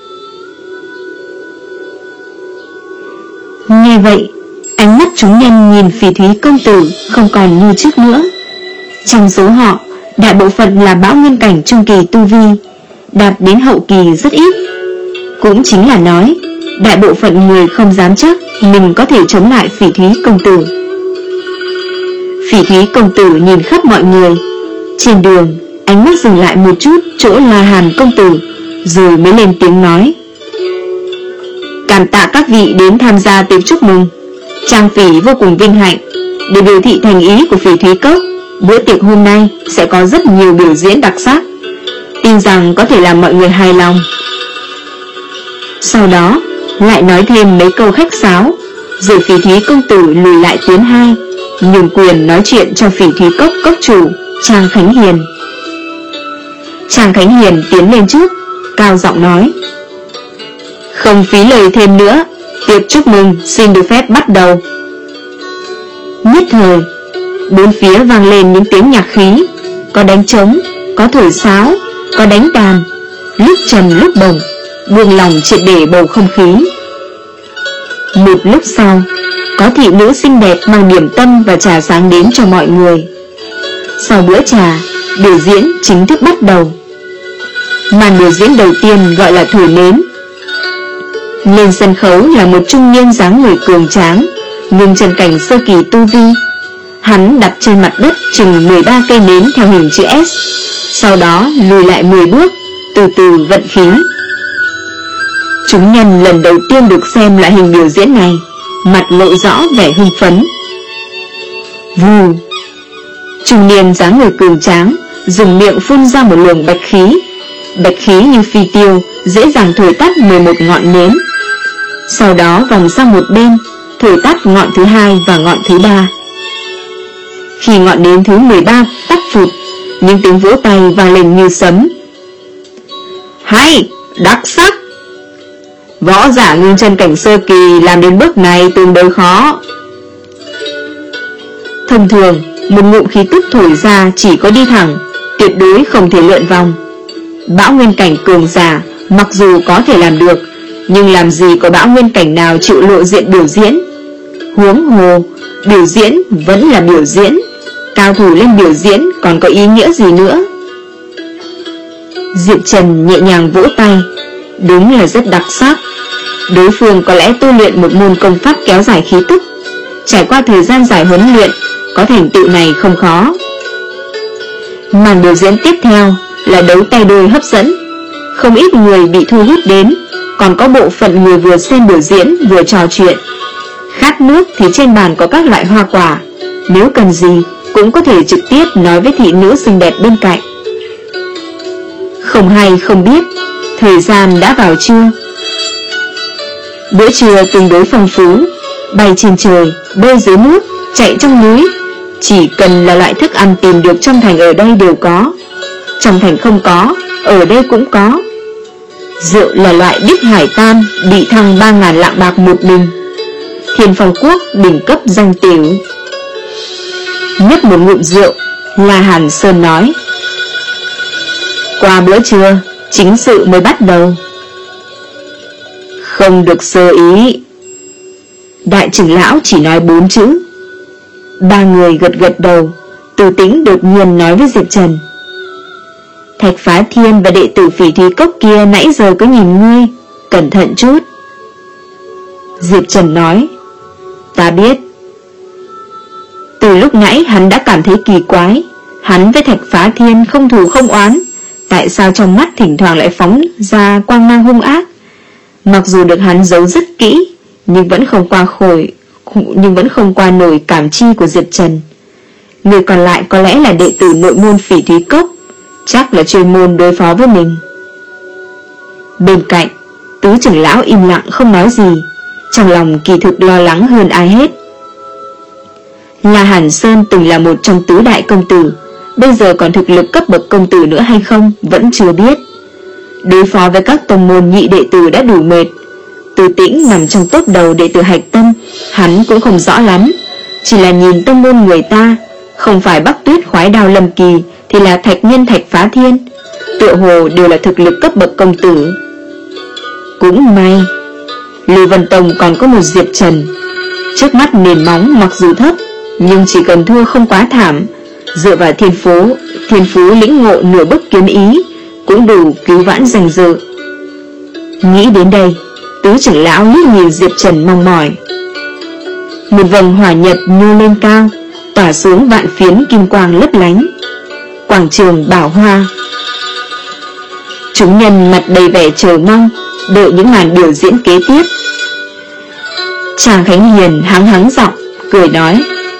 Nghe vậy, ánh mắt chúng nhân nhìn Phỉ Thúy công tử không còn như trước nữa. Trong số họ, đại bộ phận là bão nguyên cảnh trung kỳ tu vi, đạt đến hậu kỳ rất ít. Cũng chính là nói, đại bộ phận người không dám chắc mình có thể chống lại Phỉ Thúy công tử. Phỉ Thúy công tử nhìn khắp mọi người. Trên đường, ánh mắt dừng lại một chút chỗ La Hàn công tử, rồi mới lên tiếng nói: Cảm tạ các vị đến tham gia tiệc chúc mừng. Trang Phỉ vô cùng vinh hạnh. Để biểu thị thành ý của Phỉ Thúy Cốc, bữa tiệc hôm nay sẽ có rất nhiều biểu diễn đặc sắc, tin rằng có thể làm mọi người hài lòng. Sau đó lại nói thêm mấy câu khách sáo, rồi Phỉ Thúy công tử lùi lại tuyến hai, nhường quyền nói chuyện cho Phỉ Thúy Cốc cốc chủ Trang Khánh Hiền. Trang Khánh Hiền tiến lên trước, cao giọng nói: Không phí lời thêm nữa, tiệc chúc mừng xin được phép bắt đầu. Nhất thời, bốn phía vang lên những tiếng nhạc khí, có đánh trống, có thổi sáo, có đánh đàn, lúc trầm lúc bổng, buông lòng triệt để bầu không khí. Một lúc sau, có thị nữ xinh đẹp mang điểm tâm và trà sáng đến cho mọi người. Sau bữa trà, biểu diễn chính thức bắt đầu. Màn biểu diễn đầu tiên gọi là thổi nến. Lên sân khấu là một trung niên dáng người cường tráng, ngưng chân cảnh sơ kỳ tu vi. Hắn đặt trên mặt đất chừng mười ba cây nến theo hình chữ S, sau đó lùi lại mười bước, từ từ vận khí. Chúng nhân lần đầu tiên được xem loại hình biểu diễn này, mặt lộ rõ vẻ hưng phấn. Vù! Trung niên dáng người cường tráng dùng miệng phun ra một luồng bạch khí. Bạch khí như phi tiêu, dễ dàng thổi tắt mười một ngọn nến. Sau đó vòng sang một bên, thổi tắt ngọn thứ hai và ngọn thứ ba. Khi ngọn nến thứ mười ba tắt phụt, những tiếng vỗ tay vang lên như sấm. Hay! Đặc sắc! Võ giả ngưng chân cảnh sơ kỳ làm đến bước này tương đối khó. Thông thường, một ngụm khí tức thổi ra chỉ có đi thẳng, tuyệt đối không thể lượn vòng. Bão nguyên cảnh cường giả mặc dù có thể làm được, nhưng làm gì có bão nguyên cảnh nào chịu lộ diện biểu diễn. Huống hồ, biểu diễn vẫn là biểu diễn, cao thủ lên biểu diễn còn có ý nghĩa gì nữa. Diệp Trần nhẹ nhàng vỗ tay, đúng là rất đặc sắc. Đối phương có lẽ tu luyện một môn công pháp kéo dài khí tức, trải qua thời gian dài huấn luyện, có thành tựu này không khó. Màn biểu diễn tiếp theo là đấu tay đôi hấp dẫn. Không ít người bị thu hút đến, còn có bộ phận người vừa xem biểu diễn vừa trò chuyện. Khát nước thì trên bàn có các loại hoa quả, nếu cần gì cũng có thể trực tiếp nói với thị nữ xinh đẹp bên cạnh. Không hay không biết, thời gian đã vào trưa. Bữa trưa tương đối phong phú, bay trên trời, bơi dưới nước, chạy trong núi, chỉ cần là loại thức ăn tìm được trong thành ở đây đều có. Trong thành không có, ở đây cũng có. Rượu là loại đích hải tam, bị thăng ba ngàn lạng bạc một bình. Thiên Phong Quốc đỉnh cấp danh tiểu. Nhấp một ngụm rượu, La Hàn Sơn nói: Qua bữa trưa, chính sự mới bắt đầu. Không được sơ ý. Đại trưởng lão chỉ nói bốn chữ. Ba người gật gật đầu. Từ Tĩnh đột nhiên nói với Diệp Trần: Thạch Phá Thiên và đệ tử Phỉ Thúy Cốc kia nãy giờ có nhìn ngươi, cẩn thận chút. Diệp Trần nói: Ta biết. Từ lúc nãy hắn đã cảm thấy kỳ quái. Hắn với Thạch Phá Thiên không thù không oán, tại sao trong mắt thỉnh thoảng lại phóng ra quang mang hung ác? Mặc dù được hắn giấu rất kỹ, nhưng vẫn không qua khỏi Nhưng vẫn không qua nổi cảm chi của Diệp Trần. Người còn lại có lẽ là đệ tử nội môn Phỉ Thúy Cốc, chắc là chuyên môn đối phó với mình. Bên cạnh, tứ trưởng lão im lặng không nói gì, trong lòng kỳ thực lo lắng hơn ai hết. La Hàn Sơn từng là một trong tứ đại công tử, bây giờ còn thực lực cấp bậc công tử nữa hay không vẫn chưa biết. Đối phó với các tông môn nhị đệ tử đã đủ mệt. Từ Tĩnh nằm trong top đầu đệ tử Hạch Tâm, hắn cũng không rõ lắm, chỉ là nhìn tông môn người ta, không phải Bắc Tuyết Khoái Đao Lâm Kỳ thì là Thạch Nhân Thạch Phá Thiên, tựa hồ đều là thực lực cấp bậc công tử. Cũng may Lưu Vân Tông còn có một Diệp Trần. Trước mắt nền móng mặc dù thấp, nhưng chỉ cần thua không quá thảm, dựa vào thiên phú Thiên phú lĩnh ngộ nửa bức kiếm ý cũng đủ cứu vãn danh dự. Nghĩ đến đây, tứ trưởng lão liếc nhìn Diệp Trần mong mỏi. Một vầng hỏa nhật nhô lên cao, tỏa xuống vạn phiến kim quang lấp lánh. Quảng trường Bảo Hoa. Chúng nhân mặt đầy vẻ chờ mong, đợi những màn biểu diễn kế tiếp. Tràng Khánh Hiền hắng hắng giọng, cười nói: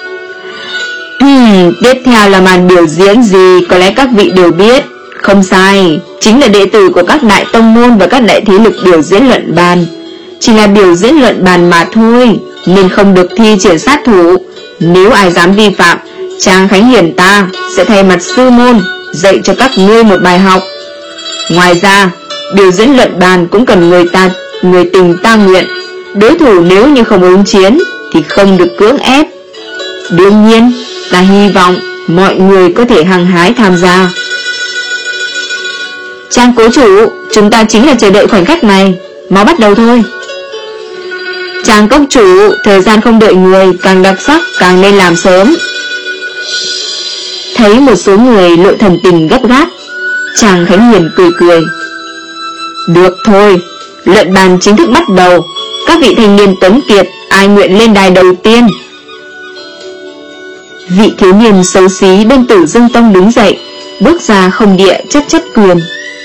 Hmm, tiếp theo là màn biểu diễn gì có lẽ các vị đều biết. Không sai, chính là đệ tử của các đại tông môn và các đại thế lực biểu diễn luận bàn. Chỉ là biểu diễn luận bàn mà thôi, nên không được thi triển sát thủ. Nếu ai dám vi phạm, Tràng Khánh Hiền ta sẽ thay mặt sư môn dạy cho các ngươi một bài học. Ngoài ra, biểu diễn luận bàn cũng cần người ta người tình ta nguyện. Đối thủ nếu như không ứng chiến thì không được cưỡng ép. Đương nhiên, ta hy vọng mọi người có thể hăng hái tham gia. Trang cố chủ, chúng ta chính là chờ đợi khoảnh khắc này, mau bắt đầu thôi. Trang cốc chủ, thời gian không đợi người, càng đặc sắc càng nên làm sớm. Thấy một số người lộ thần tình gấp gáp, Tràng Khánh Hiền cười cười: Được thôi, luận bàn chính thức bắt đầu. Các vị thanh niên tuấn kiệt, ai nguyện lên đài đầu tiên? Vị thiếu niên xấu xí bên Tử Dương Tông đứng dậy, bước ra không địa chất chất quyền: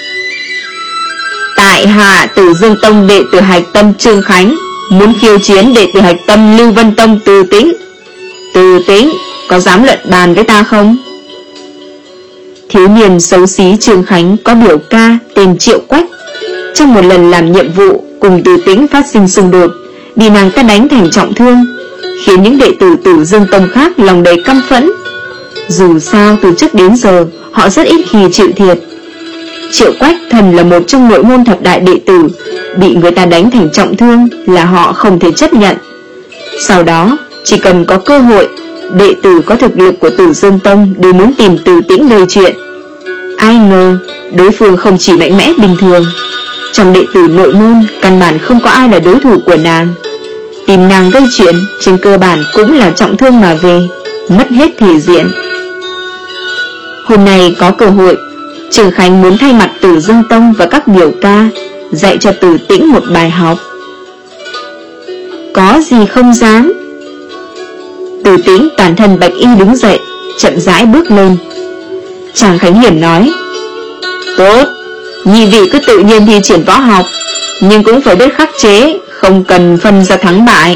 Tại hạ Tử Dương Tông đệ tử Hạch Tâm Trương Khánh, muốn khiêu chiến đệ tử Hạch Tâm Lưu Vân Tông Từ Tĩnh. Từ Tĩnh, có dám luận bàn với ta không? Thiếu niên xấu xí Trương Khánh có biểu ca tên Triệu Quách. Trong một lần làm nhiệm vụ cùng Từ Tĩnh phát sinh xung đột, bị nàng ta đánh thành trọng thương, khiến những đệ tử Tử Dương Tông khác lòng đầy căm phẫn. Dù sao từ trước đến giờ họ rất ít khi chịu thiệt. Triệu Quách thần là một trong nội môn thập đại đệ tử, bị người ta đánh thành trọng thương là họ không thể chấp nhận. Sau đó, chỉ cần có cơ hội, đệ tử có thực lực của Tử Dương Tông đều muốn tìm Từ Tĩnh gây chuyện. Ai ngờ đối phương không chỉ mạnh mẽ bình thường, trong đệ tử nội môn căn bản không có ai là đối thủ của nàng. Tìm nàng gây chuyện trên cơ bản cũng là trọng thương mà về, mất hết thể diện. Hôm nay có cơ hội, Trường Khánh muốn thay mặt Tử Dương Tông và các biểu ca dạy cho Từ Tĩnh một bài học. Có gì không dám. Từ Tĩnh toàn thân bạch y đứng dậy, chậm rãi bước lên. Tràng Khánh Hiển nói: Tốt, nhị vị cứ tự nhiên thi triển võ học, nhưng cũng phải biết khắc chế, không cần phân ra thắng bại.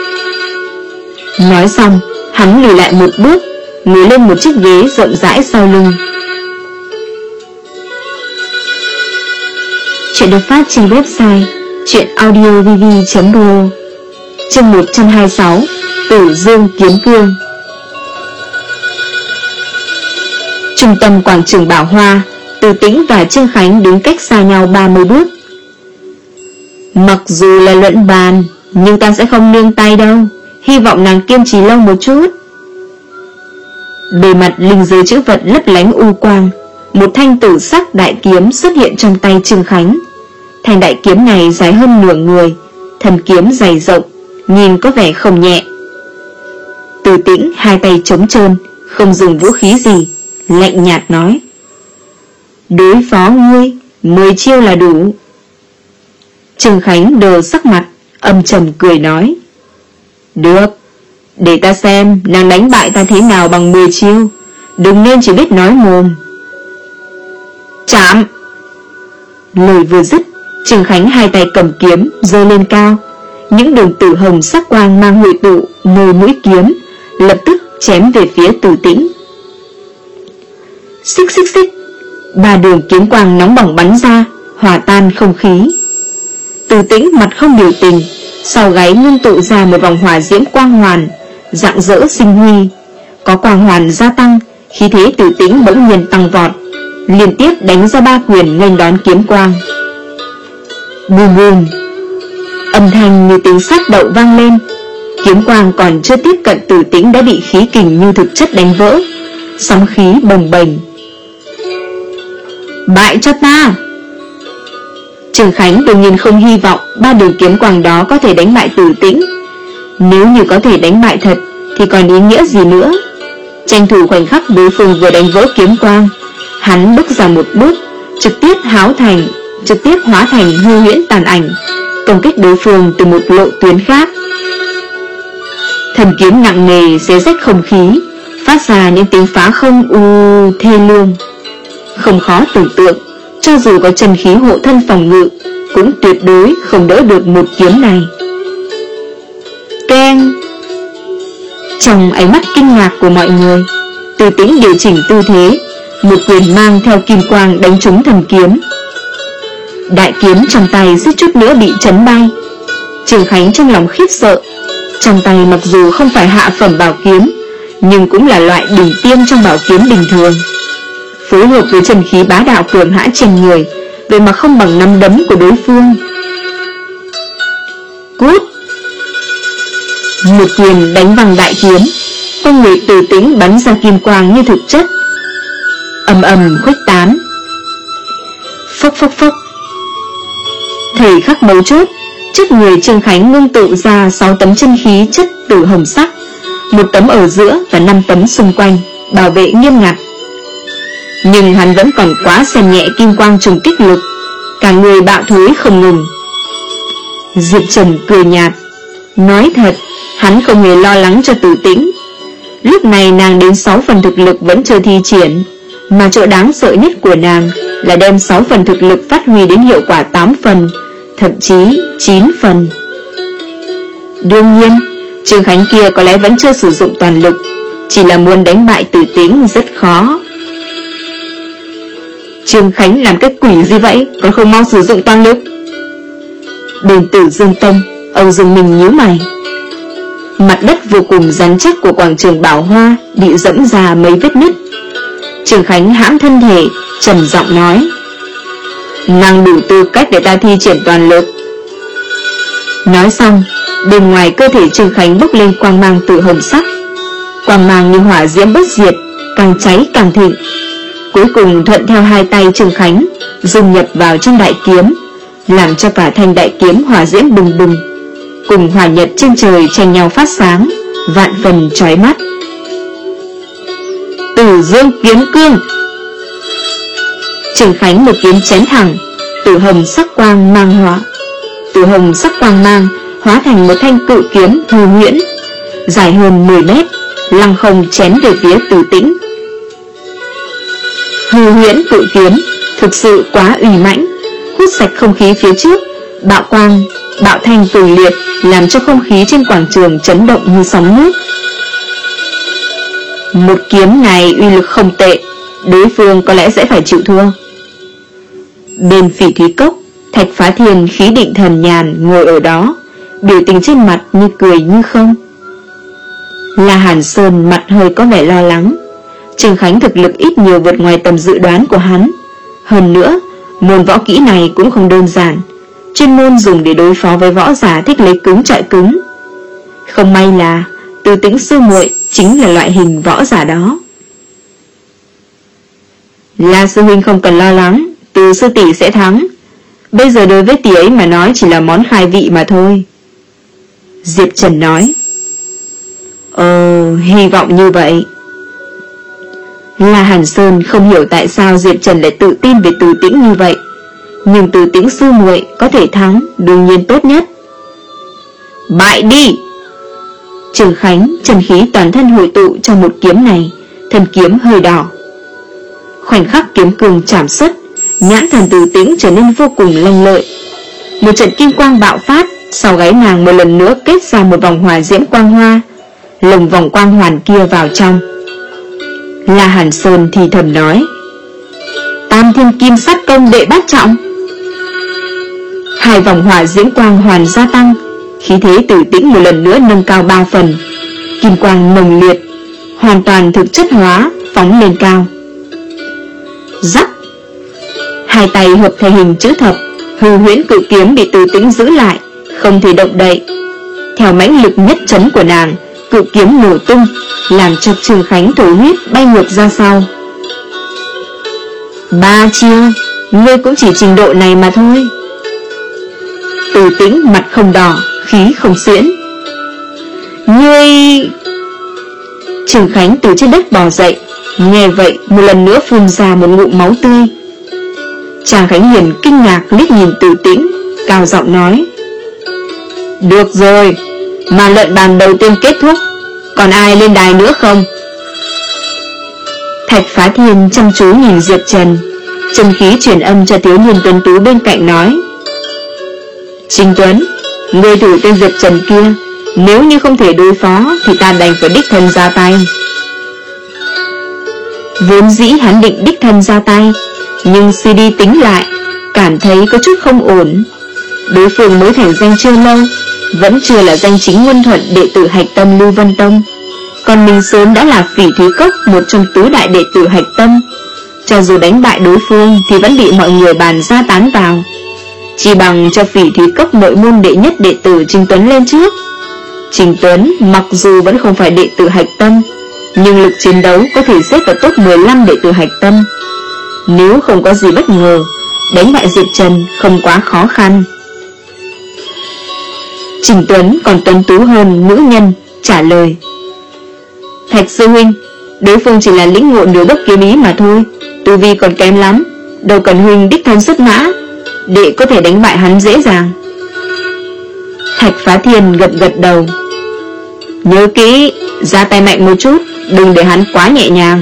Nói xong, hắn lùi lại một bước, ngồi lên một chiếc ghế rộng rãi sau lưng. Chuyện được phát trên website truyện audio v v chấm r o. Chương một trăm hai mươi sáu, Tử Dương Kiếm Cương. Trung tâm quảng trường Bảo Hoa, Từ Tĩnh và Trương Khánh đứng cách xa nhau ba mươi bước. Mặc dù là luận bàn, nhưng ta sẽ không nương tay đâu, hy vọng nàng kiên trì lâu một chút. Bề mặt linh giới chữ vật lấp lánh u quang, một thanh tử sắc đại kiếm xuất hiện trong tay Trương Khánh. Thanh đại kiếm này dài hơn nửa người, thân kiếm dày rộng, nhìn có vẻ không nhẹ. Từ Tĩnh hai tay trống trơn, không dùng vũ khí gì, lạnh nhạt nói: đối phó ngươi, mười chiêu là đủ. Trương Khánh đờ sắc mặt, âm trầm cười nói: được, để ta xem nàng đánh bại ta thế nào bằng mười chiêu, đừng nên chỉ biết nói mồm. Chạm! Lời vừa dứt, Trương Khánh hai tay cầm kiếm giơ lên cao, những đường tử hồng sắc quang mang hội tụ nơi mũi kiếm, lập tức chém về phía Từ Tĩnh. Xích xích xích, ba đường kiếm quang nóng bỏng bắn ra, hòa tan không khí. Từ Tĩnh mặt không biểu tình, sau gáy ngưng tụ ra một vòng hỏa diễm quang hoàn, rạng rỡ sinh huy. Có quang hoàn gia tăng, khí thế Từ Tĩnh bỗng nhiên tăng vọt, liên tiếp đánh ra ba quyền nghênh đón kiếm quang. Bùm bùm, âm thanh như tiếng sét đậu vang lên. Kiếm quang còn chưa tiếp cận Từ Tĩnh đã bị khí kình như thực chất đánh vỡ, sóng khí bồng bềnh. Bại cho ta! Trương Khánh đương nhiên không hy vọng ba đường kiếm quang đó có thể đánh bại Từ Tĩnh. Nếu như có thể đánh bại thật thì còn ý nghĩa gì nữa. Tranh thủ khoảnh khắc đối phương vừa đánh vỡ kiếm quang, hắn bước ra một bước, trực tiếp háo thành, trực tiếp hóa thành hư huyễn tàn ảnh, công kích đối phương từ một lộ tuyến khác. Thần kiếm nặng nề xé rách không khí, phát ra những tiếng phá không u thê lương. Không khó tưởng tượng, cho dù có chân khí hộ thân phòng ngự, cũng tuyệt đối không đỡ được một kiếm này. Keng! Trong ánh mắt kinh ngạc của mọi người, Từ Tĩnh điều chỉnh tư thế, một quyền mang theo kim quang đánh trúng thần kiếm. Đại kiếm trong tay suýt chút nữa bị chấn bay. Trương Khánh trong lòng khiếp sợ. Trong tay mặc dù không phải hạ phẩm bảo kiếm, nhưng cũng là loại đỉnh tiêm trong bảo kiếm bình thường. Phối hợp với chân khí bá đạo cường hãn trên người, vậy mà không bằng nắm đấm của đối phương. Cút! Một quyền đánh văng đại kiếm, con người Từ Tĩnh bắn ra kim quang như thực chất, ầm ầm khuếch tán. Phốc phốc phốc. Thời khắc mấu chốt, trước người Trương Khánh ngưng tụ ra sáu tấm chân khí chất tử hồng sắc, một tấm ở giữa và năm tấm xung quanh, bảo vệ nghiêm ngặt. Nhưng hắn vẫn còn quá xem nhẹ kim quang trùng kích lực, cả người bạo thối không ngừng. Diệp Trần cười nhạt, nói thật, hắn không hề lo lắng cho Từ Tĩnh. Lúc này nàng đến sáu phần thực lực vẫn chưa thi triển, mà chỗ đáng sợ nhất của nàng là đem sáu phần thực lực phát huy đến hiệu quả tám phần, thậm chí chín phần. Đương nhiên, Trương Khánh kia có lẽ vẫn chưa sử dụng toàn lực, chỉ là muốn đánh bại Từ Tĩnh rất khó. Trương Khánh làm cái quỷ gì vậy, còn không mau sử dụng toàn lực? Bên Tử Dương Tông, Âu Dương Minh nhíu mày. Mặt đất vô cùng rắn chắc của quảng trường Bảo Hoa bị dẫm ra mấy vết nứt. Trương Khánh hãm thân thể, trầm giọng nói: nàng đủ tư cách để ta thi triển toàn lực. Nói xong, bên ngoài cơ thể Trương Khánh bốc lên quang mang tử hồng sắc. Quang mang như hỏa diễm bất diệt, càng cháy càng thịnh. Cuối cùng thuận theo hai tay Trương Khánh dung nhập vào trong đại kiếm, làm cho cả thanh đại kiếm hỏa diễm bùng bùng, cùng hỏa nhật trên trời tranh nhau phát sáng, vạn phần chói mắt. Tử Dương kiếm cương. Trương Khánh một kiếm chém thẳng, tử hồng sắc quang mang hóa, tử hồng sắc quang mang hóa thành một thanh cự kiếm hư huyễn, dài hơn mười mét, lăng không chém về phía Từ Tĩnh. Hư huyễn cự kiếm thực sự quá uy mãnh, hút sạch không khí phía trước, bạo quang, bạo thanh tùy liệt, làm cho không khí trên quảng trường chấn động như sóng nước. Một kiếm này uy lực không tệ, đối phương có lẽ sẽ phải chịu thua. Bên Phỉ Thúy Cốc, Thạch Phá Thiên khí định thần nhàn ngồi ở đó, biểu tình trên mặt như cười như không. La Hàn Sơn mặt hơi có vẻ lo lắng. Trương Khánh thực lực ít nhiều vượt ngoài tầm dự đoán của hắn. Hơn nữa, môn võ kỹ này cũng không đơn giản, chuyên môn dùng để đối phó với võ giả thích lấy cứng chọi cứng. Không may là Từ Tĩnh sư muội chính là loại hình võ giả đó. La sư huynh không cần lo lắng, Từ sư tỷ sẽ thắng. Bây giờ đối với tỷ ấy mà nói chỉ là món khai vị mà thôi. Diệp Trần nói. Ờ, hy vọng như vậy. La Hàn Sơn không hiểu tại sao Diệp Trần lại tự tin về Từ Tĩnh như vậy. Nhưng Từ Tĩnh sư muội có thể thắng đương nhiên tốt nhất. Bại đi! Trường Khánh chân khí toàn thân hội tụ trong một kiếm này, thân kiếm hơi đỏ. Khoảnh khắc kiếm cường chạm xuất, nhãn thần Từ Tĩnh trở nên vô cùng lanh lợi. Một trận kim quang bạo phát, sau gáy nàng một lần nữa kết ra một vòng hỏa diễm quang hoa, lồng vòng quang hoàn kia vào trong. La Hàn Sơn thì thầm nói: Tam Thiên Kim Sát Công đệ bát trọng. Hai vòng hỏa diễm quang hoàn gia tăng, khí thế Từ Tĩnh một lần nữa nâng cao ba phần. Kim quang nồng liệt, hoàn toàn thực chất hóa, phóng lên cao. Rắc! Hai tay hợp thành hình chữ thập, hư huyễn cự kiếm bị Từ Tĩnh giữ lại, không thể động đậy. Theo mãnh lực nhất chấn của nàng, cự kiếm nổ tung, làm cho Trường Khánh thổ huyết bay ngược ra sau. Ba chiêu, ngươi cũng chỉ trình độ này mà thôi. Từ Tĩnh mặt không đỏ, khí không xiễn. Ngươi... Trường Khánh từ trên đất bò dậy, nghe vậy một lần nữa phun ra một ngụm máu tươi. Tràng Khánh Hiền kinh ngạc liếc nhìn Từ Tĩnh, cao giọng nói: Được rồi, mà luận bàn đầu tiên kết thúc, còn ai lên đài nữa không? Thạch Phá Thiên chăm chú nhìn Diệp Trần, chân khí truyền âm cho thiếu niên tuấn tú bên cạnh nói: Trình Tuấn, người thủ tên Diệp Trần kia, nếu như không thể đối phó thì ta đành phải đích thân ra tay. Vốn dĩ hắn định đích thân ra tay, nhưng suy đi tính lại, cảm thấy có chút không ổn. Đối phương mới thành danh chưa lâu, vẫn chưa là danh chính ngôn thuận đệ tử Hạch Tâm Lưu Vân Tông, còn mình sớm đã là Phỉ Thúy Cốc, một trong tứ đại đệ tử Hạch Tâm. Cho dù đánh bại đối phương thì vẫn bị mọi người bàn ra tán vào, chỉ bằng cho Phỉ Thúy Cốc nội môn đệ nhất đệ tử Trình Tuấn lên trước. Trình Tuấn mặc dù vẫn không phải đệ tử Hạch Tâm, nhưng lực chiến đấu có thể xếp vào top mười lăm đệ tử Hạch Tâm. Nếu không có gì bất ngờ, đánh bại Diệp Trần không quá khó khăn. Trình Tuấn còn tuấn tú hơn nữ nhân, trả lời: Thạch sư huynh, đối phương chỉ là lĩnh ngộ nửa bước kiếm ý mà thôi, tu vi còn kém lắm, đâu cần huynh đích thân xuất mã, đệ có thể đánh bại hắn dễ dàng. Thạch Phá Thiên gật gật đầu: Nhớ kỹ, ra tay mạnh một chút, đừng để hắn quá nhẹ nhàng.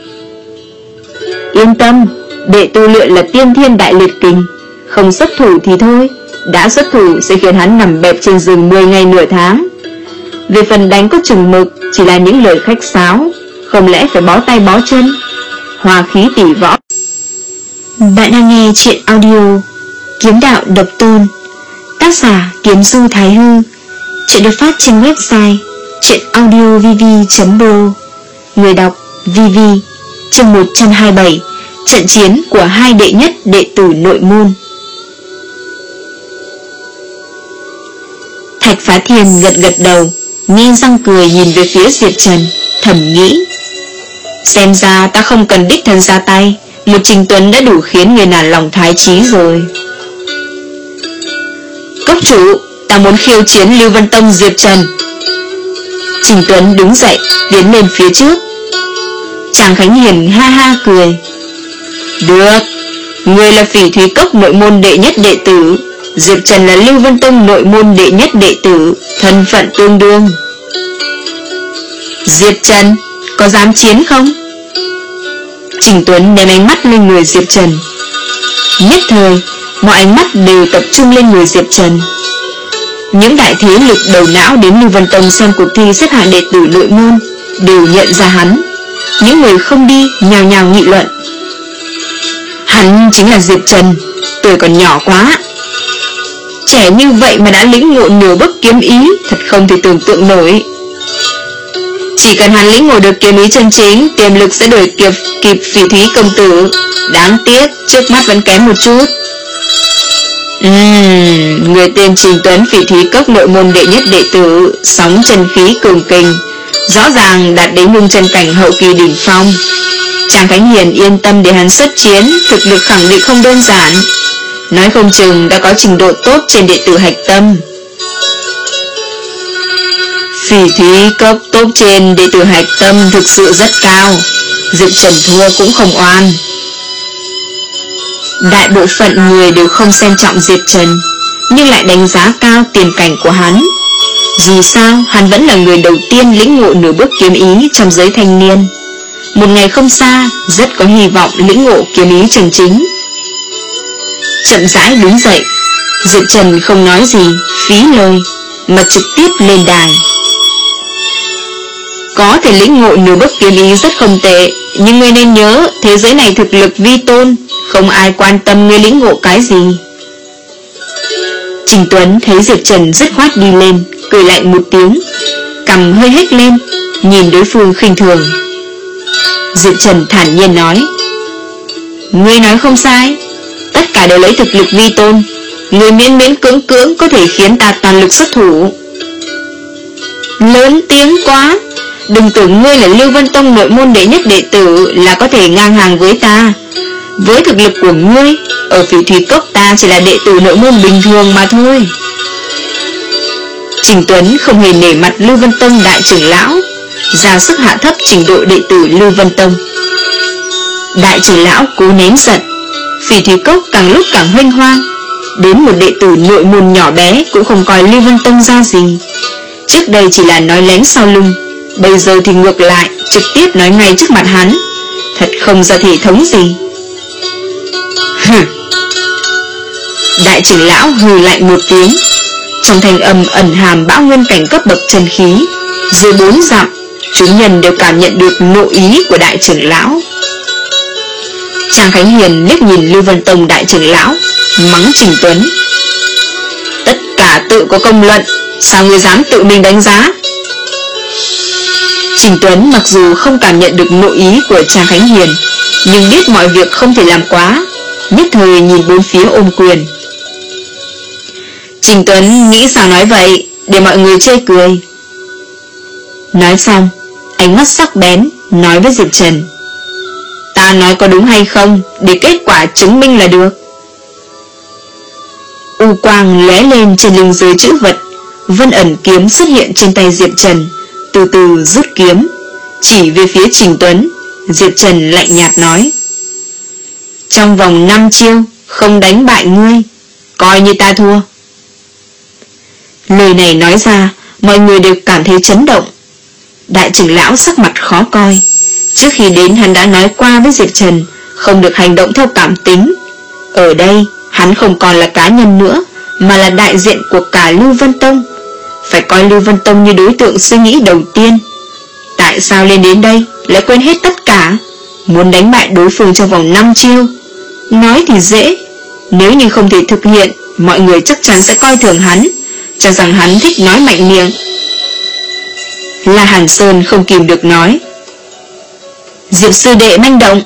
Yên tâm, đệ tu luyện là Tiên Thiên Đại Liệt Kình, không xuất thủ thì thôi, đã xuất thủ sẽ khiến hắn nằm bẹp trên giường mười ngày nửa tháng. Về phần đánh có chừng mực, chỉ là những lời khách sáo, không lẽ phải bó tay bó chân. Hòa khí tỷ võ. Bạn đang nghe chuyện audio Kiếm Đạo Độc Tôn, tác giả Kiếm Du Thái Hư. Chuyện được phát trên website chuyenaudiovv chấm pro. Người đọc Vivi. Chương một trăm hai mươi bảy. Trận chiến của hai đệ nhất đệ tử nội môn. Thạch Phá Thiên gật gật đầu, nhe răng cười nhìn về phía Diệp Trần, thầm nghĩ: Xem ra ta không cần đích thân ra tay, một Trình Tuấn đã đủ khiến người nản lòng thái chí rồi. Cốc chủ, ta muốn khiêu chiến Lưu Vân Tông Diệp Trần. Trình Tuấn đứng dậy, tiến lên phía trước. Tràng Khánh Hiền ha ha cười: Được, người là Phỉ Thúy Cốc nội môn đệ nhất đệ tử, Diệp Trần là Lưu Vân Tông nội môn đệ nhất đệ tử, thân phận tương đương. Diệp Trần, có dám chiến không? Trình Tuấn đem ánh mắt lên người Diệp Trần. Nhất thời, mọi ánh mắt đều tập trung lên người Diệp Trần. Những đại thế lực đầu não đến Lưu Vân Tông xem cuộc thi xếp hạng đệ tử nội môn đều nhận ra hắn. Những người không đi nhào nhào nghị luận: Hắn chính là Diệp Trần, tuổi còn nhỏ quá. Trẻ như vậy mà đã lĩnh ngộ nửa bước kiếm ý, thật không thể tưởng tượng nổi. Chỉ cần hắn lĩnh ngộ được kiếm ý chân chính, tiềm lực sẽ đuổi kịp kịp Phỉ Thúy công tử. Đáng tiếc, trước mắt vẫn kém một chút. Ừm, người tên Trình Tuấn, Phỉ Thúy Cốc nội môn đệ nhất đệ tử, sóng chân khí cường kình, rõ ràng đạt đến ngưng chân cảnh hậu kỳ đỉnh phong. Tràng Khánh Hiền yên tâm để hắn xuất chiến, thực lực khẳng định không đơn giản, nói không chừng đã có trình độ tốt trên đệ tử hạch tâm. Phỉ thúy cấp tốt trên đệ tử hạch tâm thực sự rất cao, Diệp Trần thua cũng không oan. Đại bộ phận người đều không xem trọng Diệp Trần, nhưng lại đánh giá cao tiền cảnh của hắn. Dù sao, hắn vẫn là người đầu tiên lĩnh ngộ nửa bước kiếm ý trong giới thanh niên. Một ngày không xa, rất có hy vọng lĩnh ngộ kiếm ý chân chính. Chậm rãi đứng dậy, Diệp Trần không nói gì, phí lời, mà trực tiếp lên đài. Có thể lĩnh ngộ nửa bước kiếm ý rất không tệ, nhưng ngươi nên nhớ, thế giới này thực lực vi tôn, không ai quan tâm ngươi lĩnh ngộ cái gì. Trình Tuấn thấy Diệp Trần dứt khoát đi lên, cười lạnh một tiếng, cằm hơi hếch lên, nhìn đối phương khinh thường. Diệp Trần thản nhiên nói: ngươi nói không sai, tất cả đều lấy thực lực vi tôn, ngươi miễn miễn cưỡng cưỡng có thể khiến ta toàn lực xuất thủ. Lớn tiếng quá, đừng tưởng ngươi là Lưu Vân Tông nội môn đệ nhất đệ tử là có thể ngang hàng với ta. Với thực lực của ngươi, ở Phỉ Thủy Cốc ta chỉ là đệ tử nội môn bình thường mà thôi. Trình Tuấn không hề nể mặt Lưu Vân Tông đại trưởng lão, ra sức hạ thấp trình độ đệ tử Lưu Vân Tông. Đại trưởng lão cố nén giận, Phỉ Thủy Cốc càng lúc càng huênh hoang, đến một đệ tử nội môn nhỏ bé cũng không coi Lưu Vân Tông ra gì. Trước đây chỉ là nói lén sau lưng, bây giờ thì ngược lại, trực tiếp nói ngay trước mặt hắn, thật không ra thể thống gì. Hừ. Đại trưởng lão hừ lạnh một tiếng, trong thanh âm ẩn hàm bão nguyên cảnh cấp bậc chân khí. Dưới bốn dặm, chúng nhân đều cảm nhận được nội ý của đại trưởng lão. Tràng Khánh Hiền liếc nhìn Lưu Vân Tông đại trưởng lão, mắng Trình Tuấn: tất cả tự có công luận, sao ngươi dám tự mình đánh giá? Trình Tuấn mặc dù không cảm nhận được nội ý của Tràng Khánh Hiền, nhưng biết mọi việc không thể làm quá, nhất thời nhìn bốn phía ôm quyền. Trình Tuấn nghĩ sao nói vậy, để mọi người chê cười. Nói xong, ánh mắt sắc bén nói với Diệp Trần: ta nói có đúng hay không, để kết quả chứng minh là được. U quang lóe lên trên lưng giới chữ vật, vân ẩn kiếm xuất hiện trên tay Diệp Trần, từ từ rút kiếm, chỉ về phía Trình Tuấn. Diệp Trần lạnh nhạt nói: trong vòng năm chiêu không đánh bại ngươi, coi như ta thua. Lời này nói ra, mọi người đều cảm thấy chấn động. Đại trưởng lão sắc mặt khó coi. Trước khi đến hắn đã nói qua với Diệp Trần không được hành động theo cảm tính. Ở đây hắn không còn là cá nhân nữa, mà là đại diện của cả Lưu Vân Tông, phải coi Lưu Vân Tông như đối tượng suy nghĩ đầu tiên. Tại sao lên đến đây lại quên hết tất cả, muốn đánh bại đối phương trong vòng năm chiêu? Nói thì dễ, nếu như không thể thực hiện, mọi người chắc chắn sẽ coi thường hắn, cho rằng hắn thích nói mạnh miệng. La Hàn Sơn không kìm được nói: Diệp sư đệ manh động.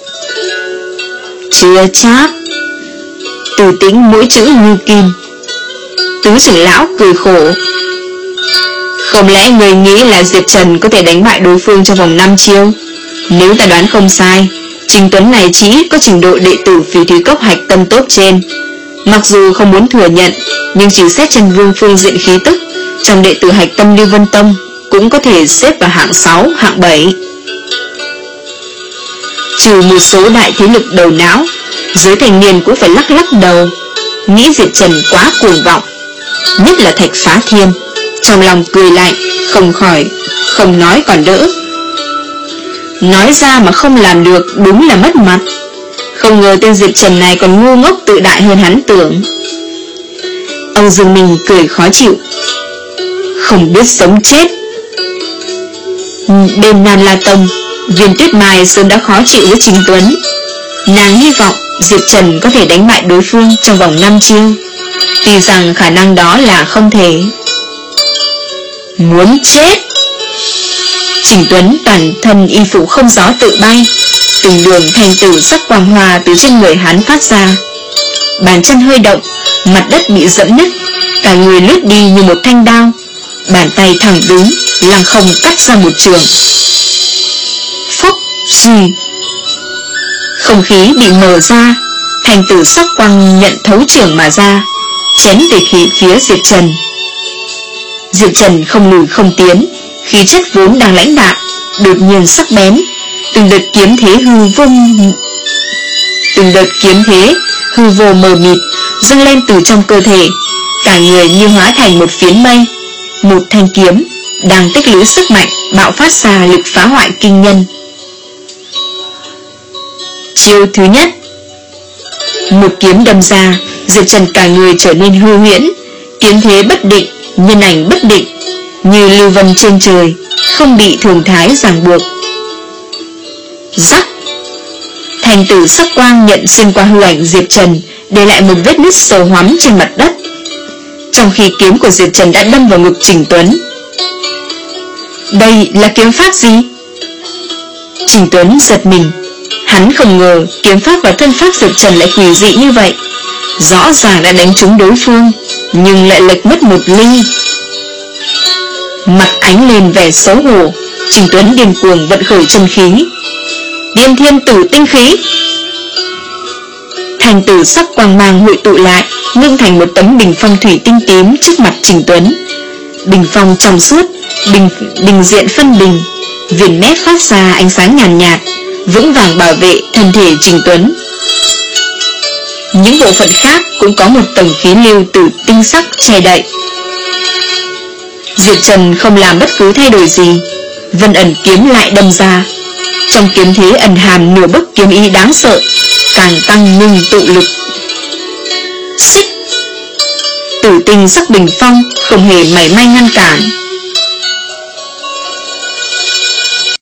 Chưa chắc. Từ Tĩnh mỗi chữ như kim. Tứ trưởng lão cười khổ: không lẽ người nghĩ là Diệp Trần có thể đánh bại đối phương trong vòng năm chiêu? Nếu ta đoán không sai, Trình Tuấn này chỉ có trình độ đệ tử Phỉ Thủy Cốc hạch tâm tốt trên. Mặc dù không muốn thừa nhận, nhưng chỉ xét chân vương phương diện khí tức, trong đệ tử hạch tâm Lưu Vân Tông cũng có thể xếp vào hạng sáu, hạng bảy. Trừ một số đại thế lực đầu não, giới thành niên cũng phải lắc lắc đầu, nghĩ Diệp Trần quá cuồng vọng. Nhất là Thạch Phá Thiên, trong lòng cười lạnh, không khỏi, không nói còn đỡ. Nói ra mà không làm được đúng là mất mặt. Không ngờ tên Diệp Trần này còn ngu ngốc tự đại hơn hắn tưởng. Ông Dương Minh cười khó chịu: không biết sống chết. Bên Nam La Tông, Viên Tuyết Mai sớm đã khó chịu với Trình Tuấn. Nàng hy vọng Diệp Trần có thể đánh bại đối phương trong vòng năm chiêu, tuy rằng khả năng đó là không thể. Muốn chết. Trình Tuấn toàn thân y phục không gió tự bay, từng đường thành tử sắc quang hoa từ trên người hắn phát ra. Bàn chân hơi động, mặt đất bị dẫm nứt, cả người lướt đi như một thanh đao, bàn tay thẳng đứng, lăng không cắt ra một trường. Phốc gì, Không khí bị mở ra, thành tử sắc quang nhận thấu trưởng mà ra, chém về khí phía Diệp Trần. Diệp Trần không lùi không tiến, khí chất vốn đang lãnh đạm đột nhiên sắc bén, từng đợt kiếm thế hư vung từng đợt kiếm thế hư vô mờ mịt dâng lên từ trong cơ thể, cả người như hóa thành một phiến mây. Một thanh kiếm đang tích lũy sức mạnh bạo phát ra lực phá hoại kinh nhân. Chiêu thứ nhất, một kiếm đâm ra, Diệp Trần cả người trở nên hư huyễn, kiếm thế bất định, nhân ảnh bất định, như lưu vân trên trời, không bị thường thái ràng buộc. Rắc, thành tử sắc quang nhận xuyên qua hư ảnh Diệp Trần, để lại một vết nứt sâu hoắm trên mặt đất, trong khi kiếm của Diệp Trần đã đâm vào ngực Trình Tuấn. Đây là kiếm pháp gì? Trình Tuấn giật mình, hắn không ngờ kiếm pháp và thân pháp Diệp Trần lại quỷ dị như vậy. Rõ ràng đã đánh trúng đối phương, nhưng lại lệch mất một ly. Mặt ánh lên vẻ xấu hổ, Trình Tuấn điên cuồng vận khởi chân khí. Tiên thiên tử tinh khí. Thành tử sắc quang mang hội tụ lại, ngưng thành một tấm bình phong thủy tinh tím trước mặt Trình Tuấn. Bình phong trong suốt, bình, bình diện phân bình, viền mép phát ra ánh sáng nhàn nhạt, nhạt, vững vàng bảo vệ thân thể Trình Tuấn. Những bộ phận khác cũng có một tầng khí lưu tử tinh sắc che đậy. Diệp Trần không làm bất cứ thay đổi gì, vân ẩn kiếm lại đâm ra. Trong kiếm thế ẩn hàm nửa bức kiếm ý đáng sợ, càng tăng ngưng tụ lực. Xích, tử tinh sắc bình phong không hề mảy may ngăn cản.